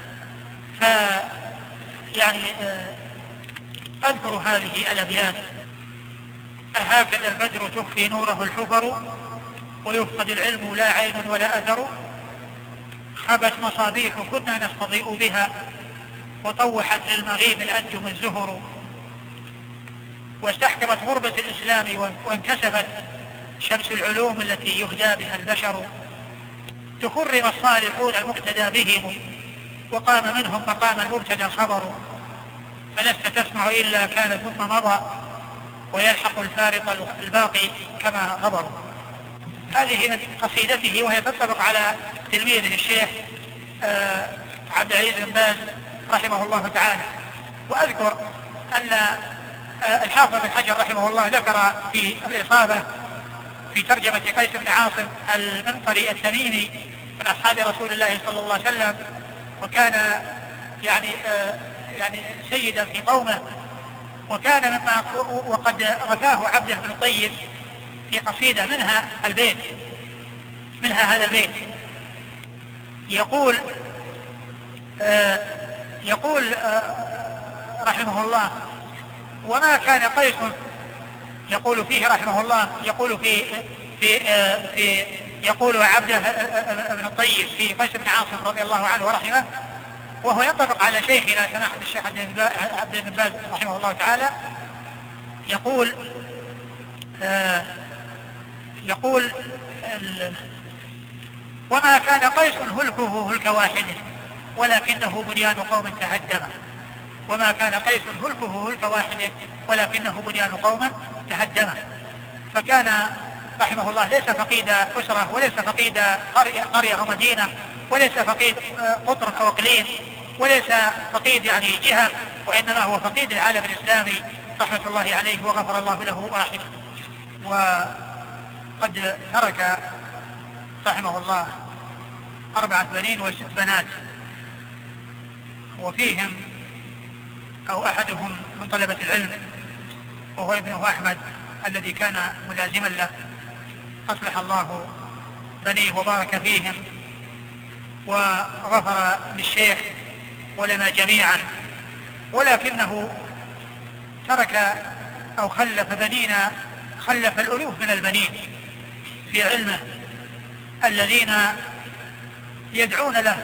يعني أذكر هذه الأبيات: أهكذا البدر تخفي نوره الحفر ويفقد العلم لا عين ولا أثر. خبت مصابيح كنا نستضيء بها وطوحت للمغيب الأنجم الزهر. واستحكمت غربة الإسلام وانكسفت شمس العلوم التي يهدى بها البشر. تكرم الصالحون المقتدى بهم وقام منهم مقام المبتدى الخبر. فلست تسمع إلا كان ثم مضى ويلحق الفارق الباقي كما غبر. هذه من قصيدته وهي تنطبق على تلميذه الشيخ عبد العزيز بن باز رحمه الله تعالى. وأذكر أن الحافظ بن حجر رحمه الله ذكر في الإصابة في ترجمة قيس بن عاصم المنقري التميمي من أصحاب رسول الله صلى الله عليه وسلم، وكان يعني سيدا في قومه، وكان مما وقد غفاه عبده بن طيب في قصيدة منها هذا البيت يقول رحمه الله: وما كان قيس، يقول فيه رحمه الله، يقول عبده بن الطيب في قيس بن عاصم رضي الله عنه ورحمه، وهو ينطبق على شيخنا سماحة الشيخ عبد بن باز رحمه الله تعالى. يقول وما كان قيس هلكه هلك واحد ولكنه بنيان قوم تهدم. وما كان قيس هلكه هلك واحد ولكنه بنيان قوم تهدم. فكان رحمه الله ليس فقيد أسرة، وليس فقيد قرية أو مدينة، وليس فقيد قطر أو اقليم، وليس فقيد يعني جهة، وإنما هو فقيد العالم الإسلامي رحمة الله عليه وغفر الله له ورحمه. وقد ترك رحمه الله 4 بنين و6 بنات، وفيهم أو أحدهم من طلبة العلم وهو ابنه أحمد الذي كان ملازما له، أصلح الله بنيه وبارك فيهم وغفر للشيخ ولنا جميعا. ولكنه ترك أو خلف بنينا، خلف الألوف من البنين في علمه الذين يدعون له.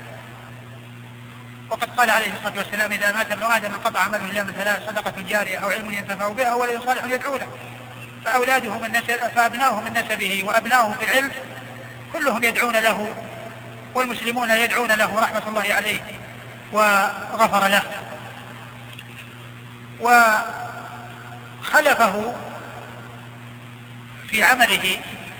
وقد قال عليه الصلاة والسلام: إذا مات ابن آدم انقطع عمله إلا من 3: صدقة جارية أو علم ينتفع بها أو ولد صالح يدعو له. فأبناؤه من نسبه وأبناؤه في العلم كلهم يدعون له، والمسلمون يدعون له رحمة الله عليه وغفر له. وخلفه في عمله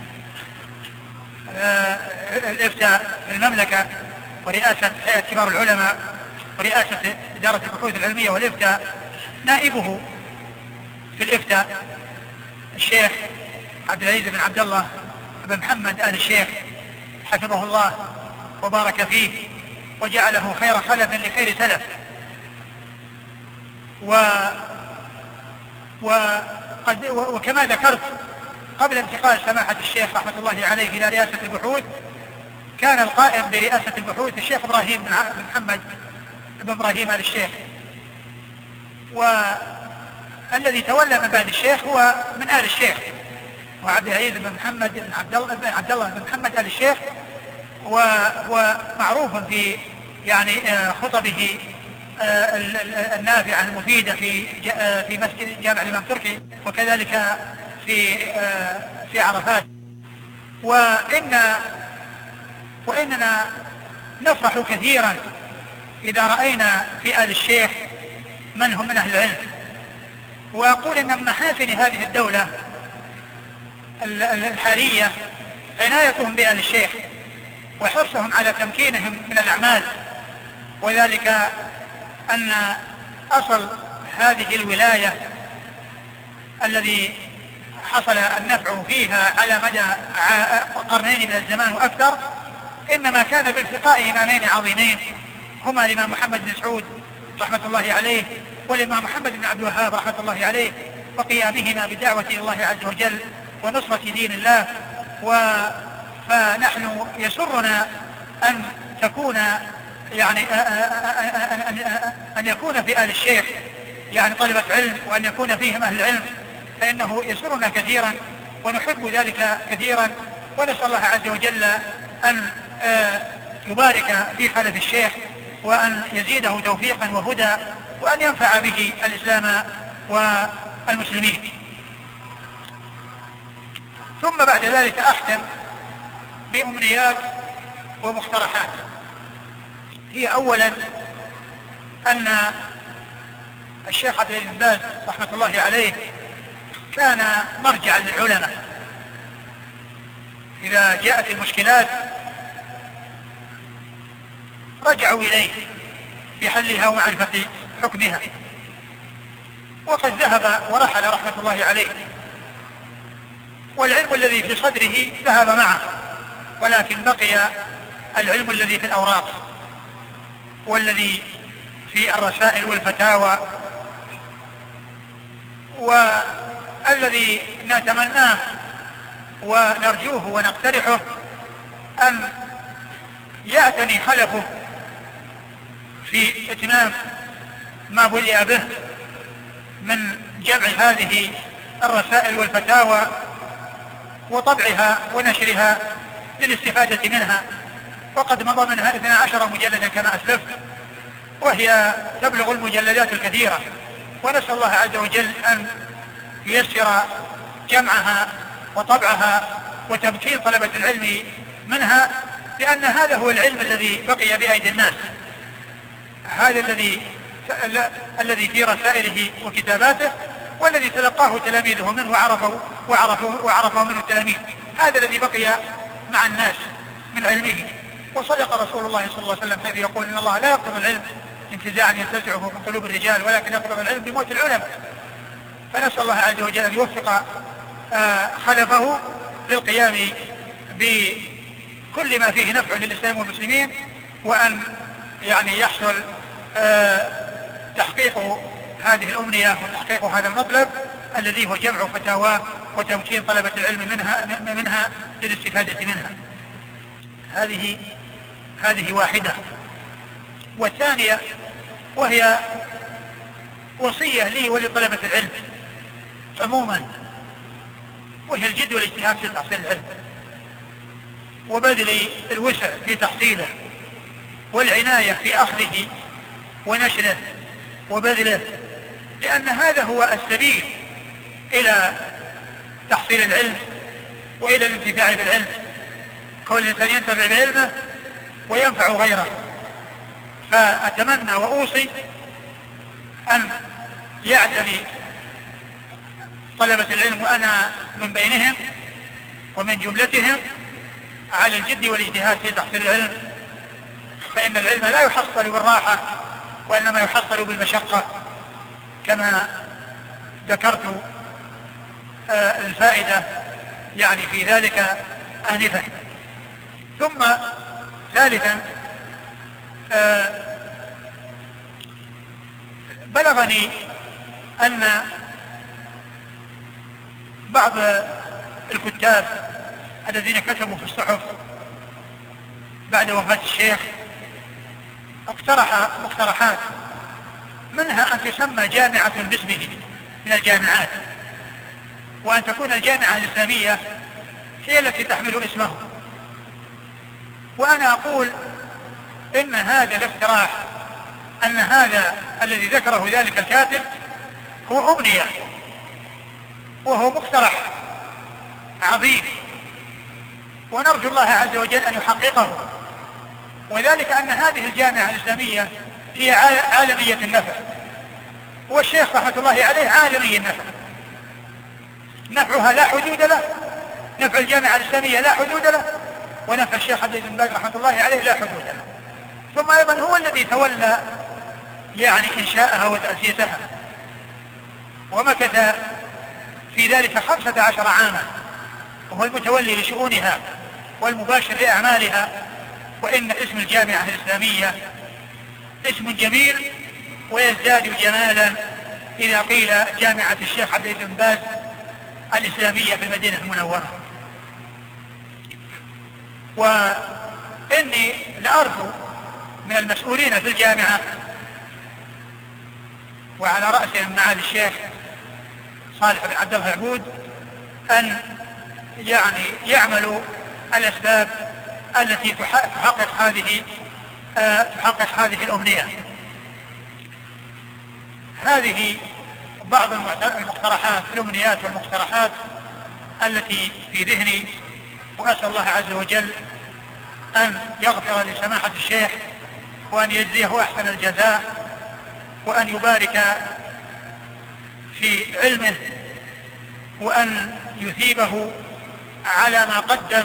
الإفتاء في المملكة ورئاسة هيئة كبار العلماء ورئاسة إدارة البحوث العلمية والإفتاء نائبه في الإفتاء الشيخ عبد العزيز بن عبد الله بن محمد آل الشيخ حفظه الله وبارك فيه وجعله خير خلف لخير سلف. وكما ذكرت قبل انتقال سماحة الشيخ رحمة الله عليه إلى رئاسة البحوث، كان القائم برئاسة البحوث الشيخ إبراهيم بن محمد بن إبراهيم آل الشيخ، والذي تولى من بعد الشيخ هو من آل الشيخ، وعبد العزيز بن محمد بن عبد الله بن محمد آل الشيخ، وهو معروف في يعني خطبه النافعة المفيدة في مسجد جامع الإمام تركي، وكذلك في عرفات. وإننا نفرح كثيرا إذا رأينا في آل الشيخ من هم من أهل العلم. وأقول إن من محاسن هذه الدولة الحالية عنايتهم بآل الشيخ وحرصهم على تمكينهم من الأعمال، وذلك أن أصل هذه الولاية الذي حصل النفع فيها على مدى قرنين من الزمان وأكثر إنما كان بالتقاء إمامين عظيمين هما الإمام محمد بن سعود رحمة الله عليه والإمام محمد بن عبد الوهاب رحمة الله عليه، وقيامهما بدعوة الله عز وجل ونصرة دين الله. فنحن يسرنا أن تكون يعني أن يكون في آل الشيخ يعني طلبة علم، وأن يكون فيهم أهل العلم، فإنه يسرنا كثيرا ونحب ذلك كثيرا. ونسأل الله عز وجل أن يبارك في خلف الشيخ وأن يزيده توفيقا وهدى وأن ينفع به الإسلام والمسلمين. ثم بعد ذلك أختم بأمنيات ومقترحات. هي أولا أن الشيخ عبد العزيز بن باز رحمة الله عليه كان مرجعا للعلماء إذا جاءت المشكلات رجعوا إليه في حلها ومعرفة حكمها. وقد ذهب ورحل رحمة الله عليه، والعلم الذي في صدره ذهب معه، ولكن بقي العلم الذي في الأوراق والذي في الرسائل والفتاوى، والذي نتمناه ونرجوه ونقترحه أن يعتني خلفه في إتمام ما بدأ به من جمع هذه الرسائل والفتاوى وطبعها ونشرها للاستفادة منها. وقد مضى منها 12 مجلدا كما أسلفت، وهي تبلغ المجلدات الكثيرة، ونسأل الله عز وجل أن ييسر جمعها وطبعها وتمكين طلبة العلم منها، لأن هذا هو العلم الذي بقي بأيدي الناس، هذا الذي في رسائله وكتاباته، والذي تلقاه تلاميذه منه وعرفه منه التلاميذ، هذا الذي بقي مع الناس من علمه. وصدق رسول الله صلى الله عليه وسلم حيث يقول إن الله لا يقبض العلم انتزاعا ينتزعه من قلوب الرجال، ولكن يقبض العلم بموت العلماء. فنسأل الله عز وجل أن يوفق خلفه للقيام بكل ما فيه نفع للإسلام والمسلمين، وأن يعني يحصل تحقيق هذه الأمنية وتحقيق هذا المطلب الذي هو جمع فتاواه وتمكين طلبة العلم منها للاستفادة منها. هذه واحدة. والثانية وهي وصية لي ولطلبة العلم عموما، وهي الجد والاجتهاد في تحصيل العلم وبذل الوسع في تحصيله والعناية في أخذه ونشره وبذله، لأن هذا هو السبيل إلى تحصيل العلم وإلى الانتفاع بالعلم. كل الإنسان ينتفع بعلمه وينفع غيره. فأتمنى وأوصي أن يعتني طلبة العلم، وأنا من بينهم ومن جملتهم، على الجد والاجتهاد في تحصيل العلم، فإن العلم لا يحصل بالراحة وإنما يحصل بالمشقة، كما ذكرت الفائدة يعني في ذلك آنفا. ثم ثالثا بلغني أن بعض الكتاب الذين كتبوا في الصحف بعد وفاة الشيخ اقترح مقترحات، منها أن تسمى جامعة باسمه من الجامعات، وأن تكون الجامعة الإسلامية هي التي تحمل اسمه. وأنا أقول إن هذا الاقتراح، أن هذا الذي ذكره ذلك الكاتب هو أمنية وهو مقترح عظيم، ونرجو الله عز وجل أن يحققه، وذلك أن هذه الجامعة الإسلامية هي عالمية النفع، والشيخ رحمة الله عليه عالمي النفع، نفعها لا حدود له، نفع الجامعة الإسلامية لا حدود له، ونفع الشيخ عبد العزيز بن باز رحمة الله عليه لا حدود له. ثم أيضا هو الذي تولى يعني إنشاءها وتأسيسها، ومكث في ذلك 15 عاما، وهو المتولي لشؤونها والمباشر لأعمالها. وإن اسم الجامعة الإسلامية اسم جميل ويزداد جمالا إذا قيل جامعة الشيخ عبد العزيز بن باز الإسلامية في المدينة المنورة. وإني لأرجو من المسؤولين في الجامعة وعلى رأسهم معالي الشيخ صالح بن عبد الله عبود أن يعني يعملوا الأسباب التي تحقق هذه الأمنية. هذه بعض المقترحات، الأمنيات والمقترحات التي في ذهني، وأسأل الله عز وجل أن يغفر لسماحة الشيخ وأن يجزيه أحسن الجزاء، وأن يبارك في علمه، وأن يثيبه على ما قدم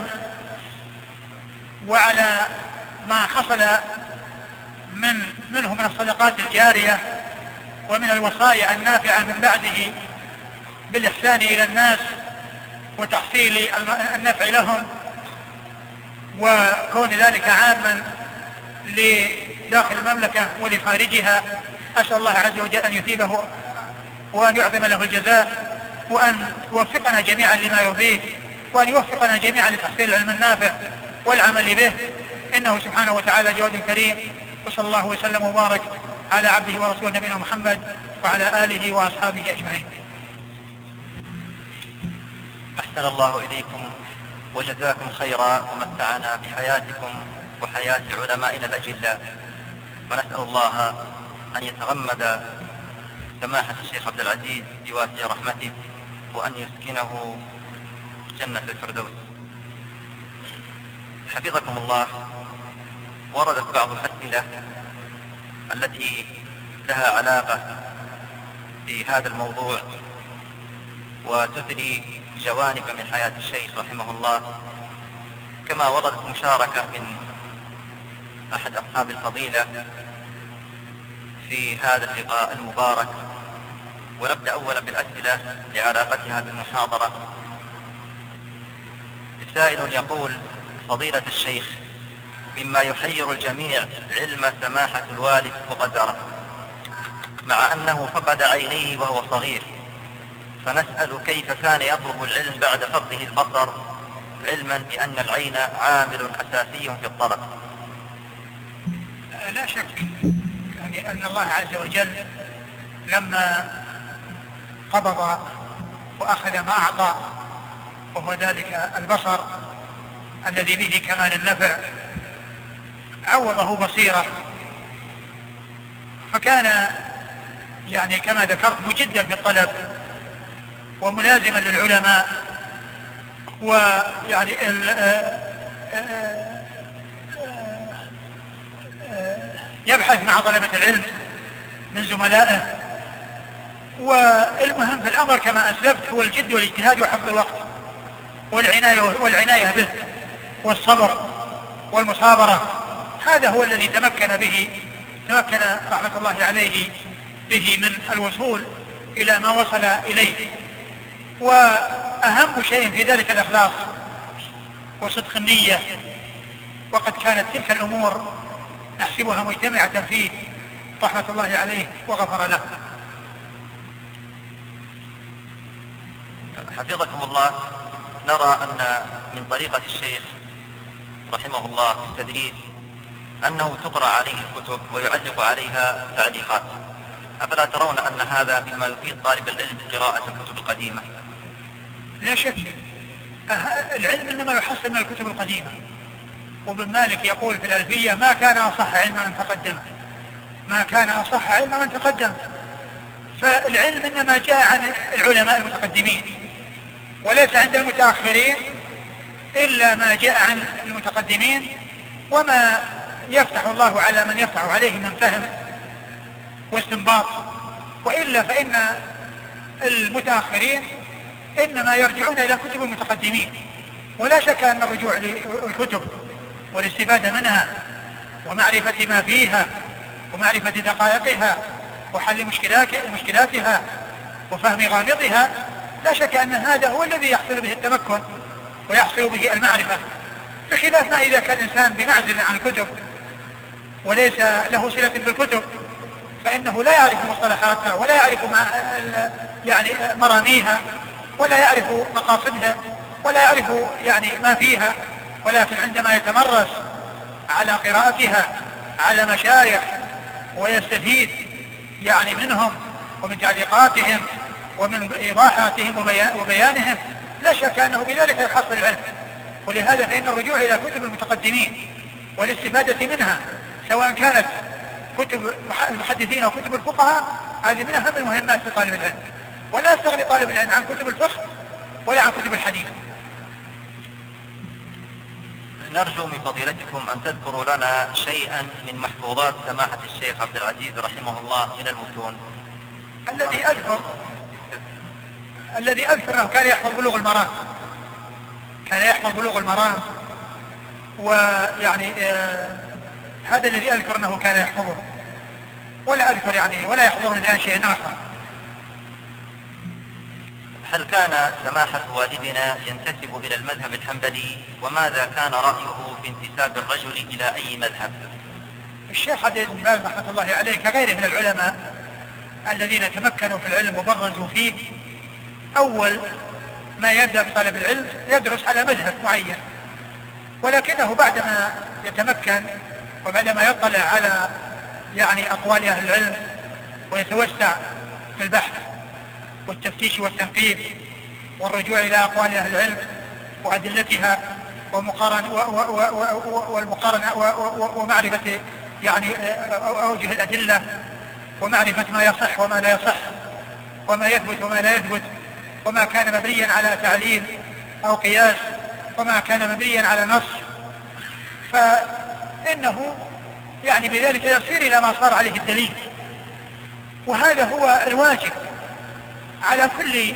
وعلى ما حصل منه من الصدقات الجارية ومن الوصايا النافعة من بعده بالإحسان إلى الناس وتحصيل النفع لهم، وكون ذلك عاما لداخل المملكة ولخارجها. أسأل الله عز وجل أن يثيبه وأن يعظم له الجزاء، وأن يوفقنا جميعا لما يرضيه، وأن يوفقنا جميعا لتحصيل العلم النافع والعمل به، إنه سبحانه وتعالى جواد كريم. وصلى الله وسلم وبارك على عبده ورسوله نبينا محمد وعلى آله وأصحابه أجمعين. أحسن الله إليكم وجزاكم خيرا، ومتعنا بحياتكم وحياة علمائنا الأجلاء، ونسأل الله أن يتغمد سماحة الشيخ عبد العزيز بواسع رحمته، وأن يسكنه جنة الفردوس. حفظكم الله. وردت بعض الأسئلة التي لها علاقة بهذا الموضوع وتثري جوانب من حياة الشيخ رحمه الله، كما وردت مشاركة من أحد أصحاب الفضيلة في هذا اللقاء المبارك. ونبدأ أولا بالأسئلة لعلاقتها بالمحاضرة. سائل يقول: فضيلة الشيخ، مما يحير الجميع علم سماحة الوالد وقدره، مع أنه فقد عينيه وهو صغير، فنسأل كيف كان يطلب العلم بعد فقده البصر، علما بأن العين عامل أساسي في الطلب. لا شك يعني أن الله عز وجل لما قبض وأخذ ما أعطى، وهو ذلك البصر الذي به كمال النفع، عوضه بصيرة، فكان يعني كما ذكرت مجدا في الطلب وملازما للعلماء، ويعني يبحث مع طلبة العلم من زملائه. والمهم في الأمر كما أسلفت هو الجد والاجتهاد وحفظ الوقت والعناية به والصبر والمصابرة. هذا هو الذي تمكن رحمة الله عليه به من الوصول إلى ما وصل إليه. وأهم شيء في ذلك الإخلاص وصدق النية، وقد كانت تلك الأمور نحسبها مجتمعة فيه رحمة الله عليه وغفر له. حفظكم الله. نرى أن من طريقة الشيخ رحمه الله في التدريس أنه تقرأ عليه الكتب ويعلق عليها تعليقات، أفلا ترون أن هذا مما يفيد طالب العلم قراءة الكتب القديمة؟ لا شك، العلم إنما يحصل من الكتب القديمة. وابن مالك يقول في الألفية: ما كان أصح علم من تقدم، ما كان أصح علم من تقدم. فالعلم إنما جاء عن العلماء المتقدمين، وليس عند المتأخرين إلا ما جاء عن المتقدمين، وما يفتح الله على من يفتح عليه من فهم واستنباط. وإلا فإن المتأخرين إنما يرجعون إلى كتب المتقدمين. ولا شك أن الرجوع للكتب والاستفادة منها ومعرفة ما فيها ومعرفة دقائقها وحل مشكلاتها وفهم غامضها، لا شك أن هذا هو الذي يحصل به التمكن ويحصل به المعرفة، بخلاف ما إذا كان الإنسان بمعزل عن الكتب وليس له صلة بالكتب، فإنه لا يعرف مصطلحاتها ولا يعرف يعني مراميها ولا يعرف مقاصدها ولا يعرف يعني ما فيها. ولكن عندما يتمرس على قراءتها على مشايخ ويستفيد يعني منهم ومن تعليقاتهم ومن إيضاحاتهم وبيانهم، لا شك أنه بذلك يحصل العلم. ولهذا فإن الرجوع إلى كتب المتقدمين والاستفادة منها، سواء كانت كتب المحدثين أو كتب الفقهاء، هذه من أهم المهمات في طالب العلم. ولا يستغني طالب العلم عن كتب الفقه ولا عن كتب الحديث. نرجو من فضيلتكم أن تذكروا لنا شيئا من محفوظات سماحة الشيخ عبد العزيز رحمه الله من المتون. الذي أذكر أنه كان يحفظ بلوغ المرام، ويعني هذا الذي أذكر أنه كان يحفظه. ولا أذكر يعني ولا يحضرني الآن شيء آخر. هل كان سماحة والدنا ينتسب إلى المذهب الحنبلي؟ وماذا كان رأيه في انتساب الرجل إلى أي مذهب؟ الشيخ عبد العزيز بن باز رحمة الله عليه كغيره من العلماء الذين تمكنوا في العلم وبرزوا فيه، أول ما يبدأ بطلب العلم يدرس على مذهب معين، ولكنه بعدما يتمكن وبعدما يطلع على يعني أقوال أهل العلم ويتوسع في البحث والتفتيش والتنقيب والرجوع إلى أقوال أهل العلم وأدلتها والمقارنة ومعرفة يعني أوجه الأدلة ومعرفة ما يصح وما لا يصح وما يثبت وما لا يثبت، وما كان مبنيا على تعليل أو قياس وما كان مبنيا على نص، فإنه يعني بذلك يصير إلى ما صار عليه الدليل. وهذا هو الواجب على كل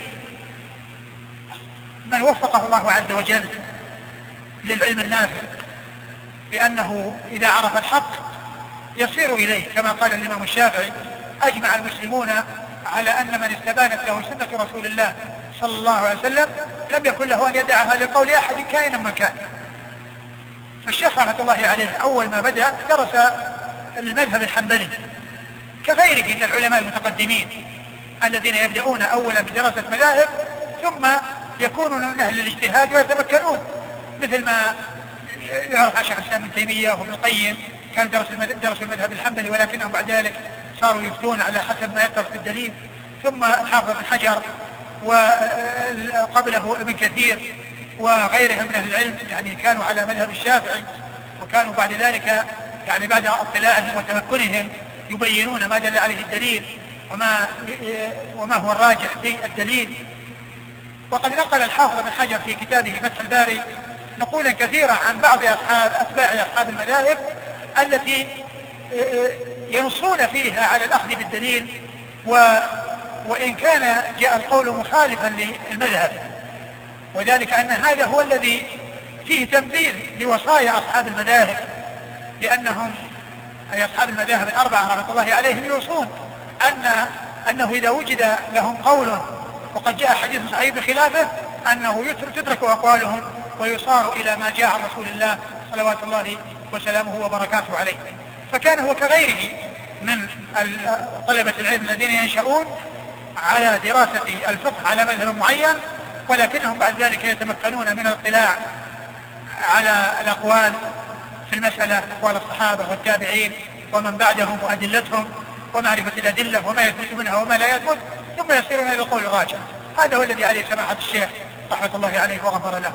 من وفقه الله عز وجل للعلم النافع، بأنه إذا عرف الحق يصير إليه، كما قال الإمام الشافعي: أجمع المسلمون على أن من استبانت له سنة رسول الله صلى الله عليه وسلم لم يكن له أن يدعها لقول أحد كائنا من كان. فالشيخ رحمة الله عليه أول ما بدأ درس المذهب الحنبلي كغيره من العلماء المتقدمين الذين يبدأون أولا بدراسة مذاهب ثم يكونون من أهل الاجتهاد ويتمكنون، مثل ما يعرف عن شيخ الإسلام ابن تيمية وابن القيم كان درسوا المذهب الحنبلي، ولكنهم بعد ذلك صاروا يفتون على حسب ما يتفق بالدليل. ثم الحافظ بن حجر وقبله ابن كثير وغيرهم من أهل العلم يعني كانوا على مذهب الشافعي، وكانوا بعد ذلك يعني بعد اطلاعهم وتمكنهم يبينون ما دل عليه الدليل وما هو الراجح في الدليل. وقد نقل الحافظ بن حجر في كتابه فتح الباري نقولا كثيرة عن بعض أتباع أصحاب المذاهب التي ينصون فيها على الأخذ بالدليل، وإن كان جاء القول مخالفا للمذهب، وذلك أن هذا هو الذي فيه تنبيه لوصايا أصحاب المذاهب، لأنهم أي أصحاب المذاهب الأربعة رحمة الله عليهم يوصون أنه إذا وجد لهم قول وقد جاء حديث صحيح بخلافه أنه تترك أقوالهم ويصار إلى ما جاء عن رسول الله صلوات الله وسلامه وبركاته عليه. فكان هو كغيره من طلبة العلم الذين ينشؤون على دراسة الفقه على مذهب معين، ولكنهم بعد ذلك يتمكنون من الاطلاع على الأقوال في المسألة، أقوال الصحابة والتابعين ومن بعدهم وأدلتهم ومعرفة الأدلة وما يثبت منها وما لا يثبت، ثم يصيرون إلى القول الراجح. هذا هو الذي عليه سماحة الشيخ رحمة الله عليه وغفر له.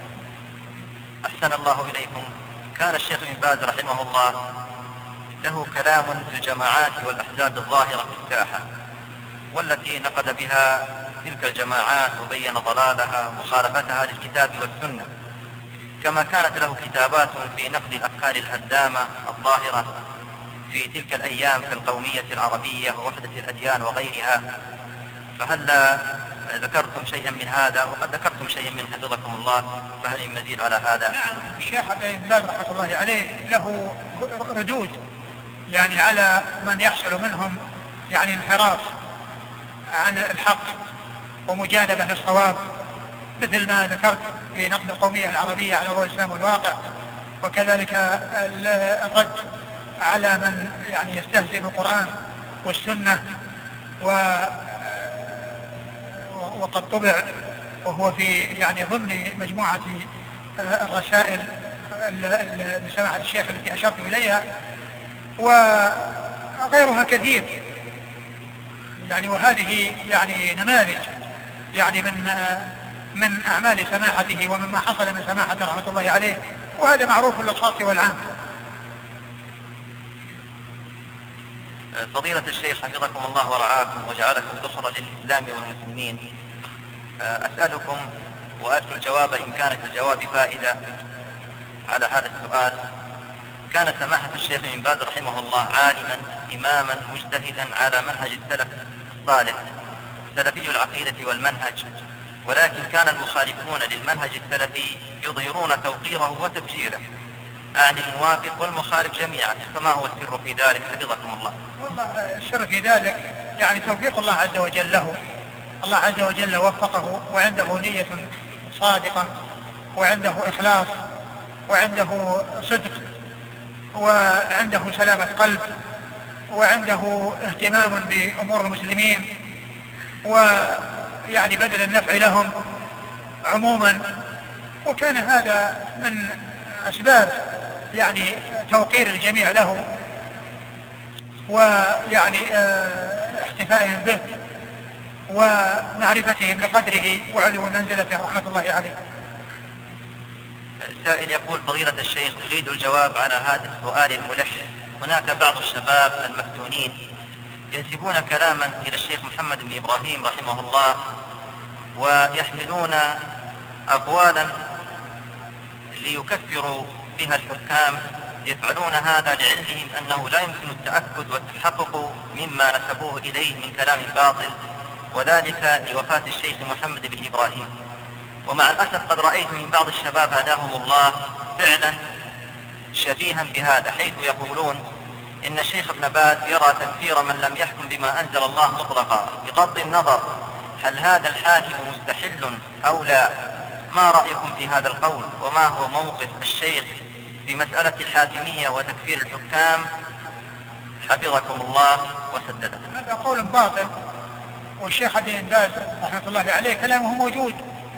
أحسن الله إليكم. كان الشيخ ابن باز رحمه الله له كلام في الجماعات والأحزاب الظاهرة في الساحة، والتي نقد بها تلك الجماعات وبين ضلالها ومخالفتها للكتاب والسنة، كما كانت له كتابات في نقد الأفكار الهدامة الظاهرة في تلك الأيام في القومية العربية ووحدة الأديان وغيرها. فهل ذكرتم شيئا من هذا؟ وقد ذكرتم شيئا من حفظكم الله، فهل من مزيد على هذا؟ نعم، الشيخ عبد العزيز رحمة الله عليه له ردود يعني على من يحصل منهم يعني انحراف عن الحق ومجانبة للصواب، مثل ما ذكرت في نقد القومية العربية على ضوء الإسلام والواقع، وكذلك الرد على من يعني يستهزئ بالقرآن والسنة وقد طبع وهو في يعني ضمن مجموعة الرسائل لسماحة الشيخ التي أشرت إليها، وغيرها كثير يعني. وهذه يعني نماذج يعني من أعمال سماحته ومما حصل من سماحته رحمة الله عليه، وهذا معروف للخاص والعام. فضيلة الشيخ حفظكم الله ورعاكم وجعلكم ذخرا للإسلام والمسلمين، أسألكم وأرجو الجواب إن كانت الجواب فائدة على هذا السؤال. كان سماحة الشيخ ابن باز رحمه الله عالما إماما مجتهدا على منهج السلف الصالح سلفي العقيدة والمنهج، ولكن كان المخالفون للمنهج السلفي يظهرون توقيره وتبجيره عن الموافق والمخالف جميعا، فما هو السر في ذلك حفظكم الله؟ والله السر في ذلك يعني توفيق الله عز وجل له. الله عز وجل وفقه، وعنده نية صادقة، وعنده إخلاص، وعنده صدق، وعنده سلامة قلب، وعنده اهتمام بأمور المسلمين، ويعني بذل النفع لهم عموما. وكان هذا من أسباب يعني توقير الجميع له، ويعني احتفائهم به، ومعرفتهم بقدره وعلو منزلته رحمة الله عليه. السائل يقول: فضيلة الشيخ، أريد الجواب على هذا السؤال الملح. هناك بعض الشباب المفتونين ينسبون كلاما إلى الشيخ محمد بن إبراهيم رحمه الله، ويحملون أقوالا ليكفروا بها الحكام، يفعلون هذا لعلمهم أنه لا يمكن التأكد والتحقق مما نسبوه إليه من كلام باطل، وذلك لوفاة الشيخ محمد بن إبراهيم. ومع الأسف قد رأيت من بعض الشباب هداهم الله فعلا شبيها بهذا، حيث يقولون إن الشيخ ابن باز يرى تكفير من لم يحكم بما أنزل الله مطلقا بغض النظر هل هذا الحاكم مستحل أو لا. ما رأيكم في هذا القول؟ وما هو موقف الشيخ في مسألة الحاكمية وتكفير الحكام حفظكم الله وسددكم؟ هذا قول باطل، والشيخ ابن باز رحمة الله عليه كلامه موجود،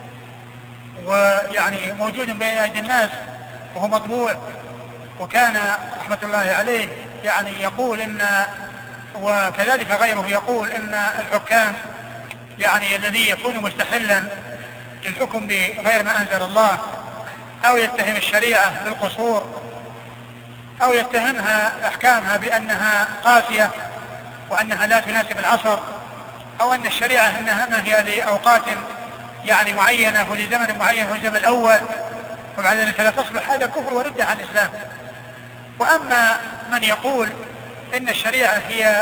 ويعني موجود بين أيدي الناس وهو مطبوع. وكان رحمة الله عليه يعني يقول إن، وكذلك غيره يقول إن الحكام يعني الذي يكون مستحلا للحكم بغير ما أنزل الله، أو يتهم الشريعة بالقصور، أو يتهمها أحكامها بأنها قاسية وأنها لا تناسب العصر، أو أن الشريعة إنها هي لأوقات يعني معينة ولزمن معين والزمن الأول، وبعد ذلك لا تصبح، هذا كفر وردة عن الإسلام. وأما من يقول إن الشريعة هي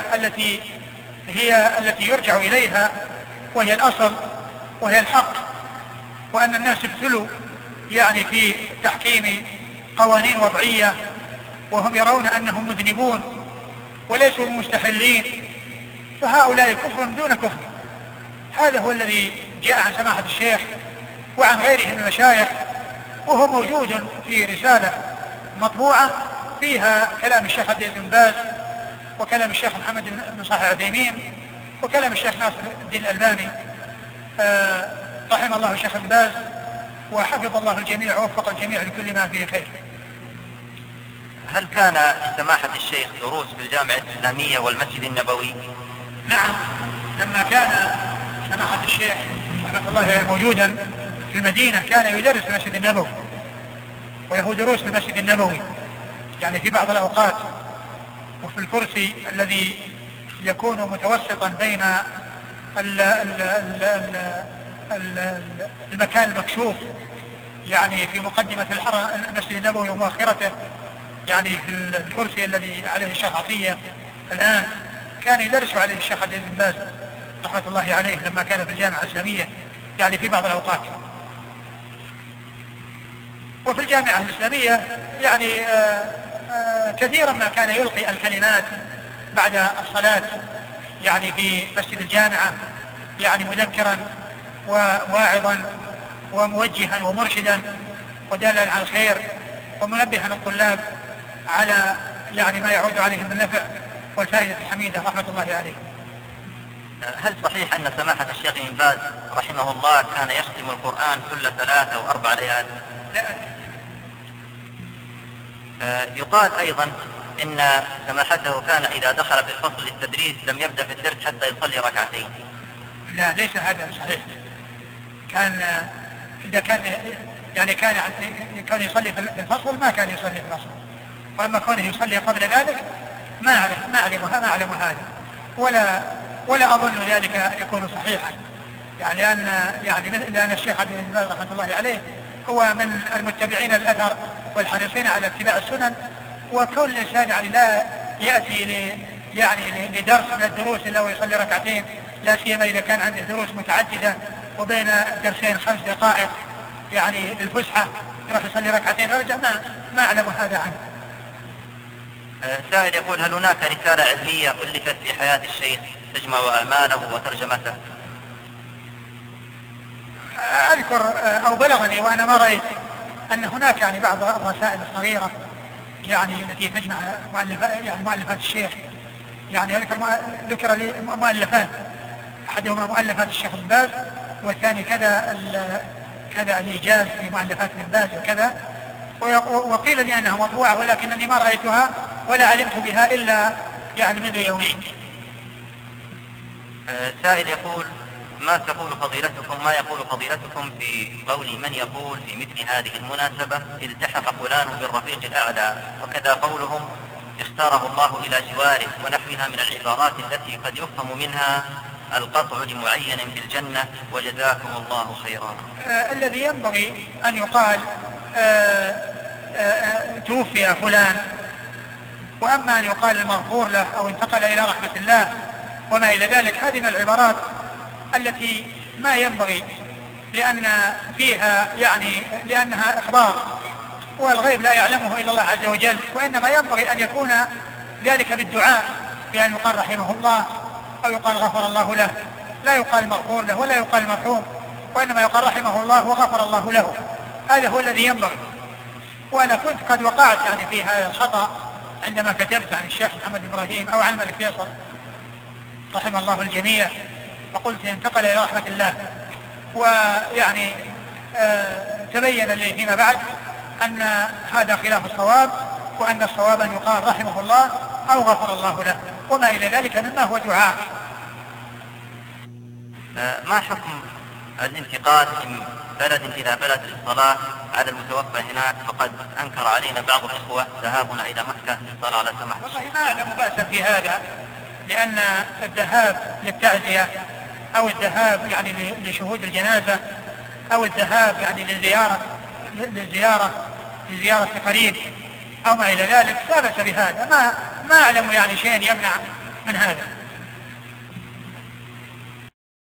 التي يرجع إليها، وهي الأصل وهي الحق، وأن الناس ابتلوا يعني في تحكيم قوانين وضعية وهم يرون أنهم مذنبون وليسوا مستحلين، فهؤلاء كفر دون كفر. هذا هو الذي جاء عن سماحة الشيخ وعن غيره من المشايخ، وهو موجود في رسالة مطبوعة فيها كلام الشيخ عبد العزيز بن باز، وكلام الشيخ محمد بن صالح العثيمين، وكلام الشيخ ناصر الدين الألباني رحم الله الشيخ بن باز، وحفظ الله الجميع ووفق الجميع لكل ما فيه خير. هل كان سماحة الشيخ دروس في الجامعة الإسلامية والمسجد النبوي؟ نعم، لما كان سماحة الشيخ رحمه الله موجودا في المدينة كان يدرس في المسجد النبوي، وله دروس في المسجد النبوي يعني في بعض الأوقات، وفي الكرسي الذي يكون متوسطا بين المكان المكشوف يعني في مقدمة المسجد النبوي ومؤخرته، يعني في الكرسي الذي عليه الشيخ عطية الآن، كان يدرس عليه الشيخ عبد العزيز بن باز رحمة الله عليه لما كان في الجامعة الإسلامية يعني في بعض الأوقات. وفي الجامعة الإسلامية يعني كثيرا ما كان يلقي الكلمات بعد الصلاة يعني في مسجد الجامعة، يعني مذكرا وواعظا وموجها ومرشدا ودالا على الخير، ومنبها الطلاب على يعني ما يعود عليهم بالنفع والفائدة الحميدة رحمة الله عليه. هل صحيح أن سماحة الشيخ بن باز رحمه الله كان يختم القرآن كل 3 أو 4 ليال؟ لا. يقال أيضا إن سماحته كان إذا دخل في الفصل التدريس لم يبدأ في الدرس حتى يصلي ركعتين. لا، ليس هذا صحيح. كان إذا كان يعني كان يصلي في الفصل ما كان يصلي في الفصل، وأما كونه يصلي قبل ذلك ما أعلم هذا، ولا أظن ذلك يكون صحيحا، لأن الشيخ عبد العزيز بن باز رحمة الله عليه هو من المتبعين الأثر والحريصين على اتباع السنن، وكل إنسان يعني لا يأتي لدرس من الدروس إلا ويصلي ركعتين، لا سيما إذا كان عنده دروس متعددة وبين الدرسين 5 دقائق يعني للفسحة يروح يصلي ركعتين ويرجع. ما أعلم هذا عنه. سائل يقول: هل هناك رسالة علمية ألفت في حياة الشيخ تجمع أعماله وترجمته؟ أذكر أو بلغني وأنا ما رأيت أن هناك يعني بعض الرسائل الصغيرة يعني التي تجمع مؤلفات الشيخ. يعني ذكر لي مؤلفات، أحدهما مؤلفات الشيخ ابن باز، والثاني كذا الإيجاز في مؤلفات ابن باز وكذا، وقيل لي أنها مطبوعة ولكنني ما رأيتها ولا علمت بها إلا يعني منذ يومين. سائل يقول: ما يقول فضيلتكم في قول من يقول في مثل هذه المناسبة التحق فلان بالرفيق الأعلى، وكذا قولهم اختاره الله إلى جواره، ونحوها من العبارات التي قد يفهم منها القطع لمعين بالجنة وجزاكم الله خيرا؟ الذي ينبغي أن يقال توفي فلان، وأما أن يقال المغفور له أو انتقل إلى رحمة الله وما إلى ذلك، هذه من العبارات التي ما ينبغي، لأن فيها لأنها إخبار، والغيب لا يعلمه إلا الله عز وجل، وإنما ينبغي أن يكون ذلك بالدعاء، بأن يقال رحمه الله أو يقال غفر الله له، لا يقال مغفور له ولا يقال مرحوم، وإنما يقال رحمه الله وغفر الله له. هذا هو الذي ينبغي. وأنا كنت قد وقعت في هذا الخطأ عندما كتبت عن الشيخ محمد إبراهيم أو عن الملك فيصل رحمه الله الجميع، فقلت انتقل إلى رحمة الله، تبين لي فيما بعد أن هذا خلاف الصواب، وأن الصواب أن يقال رحمه الله أو غفر الله له وما إلى ذلك مما هو دعاء. ما حكم الانتقال من بلد إلى بلد للصلاة على المتوفى هناك؟ فقد أنكر علينا بعض الإخوة ذهابنا إلى مكة للصلاة على سماحة. والله ما أعلم بأسا في هذا، لأن الذهاب للتعزية أو الذهاب لشهود الجنازة أو الذهاب لزيارة قريب أو ما إلى ذلك لا بأس بهذا. ما أعلم شيء يمنع من هذا.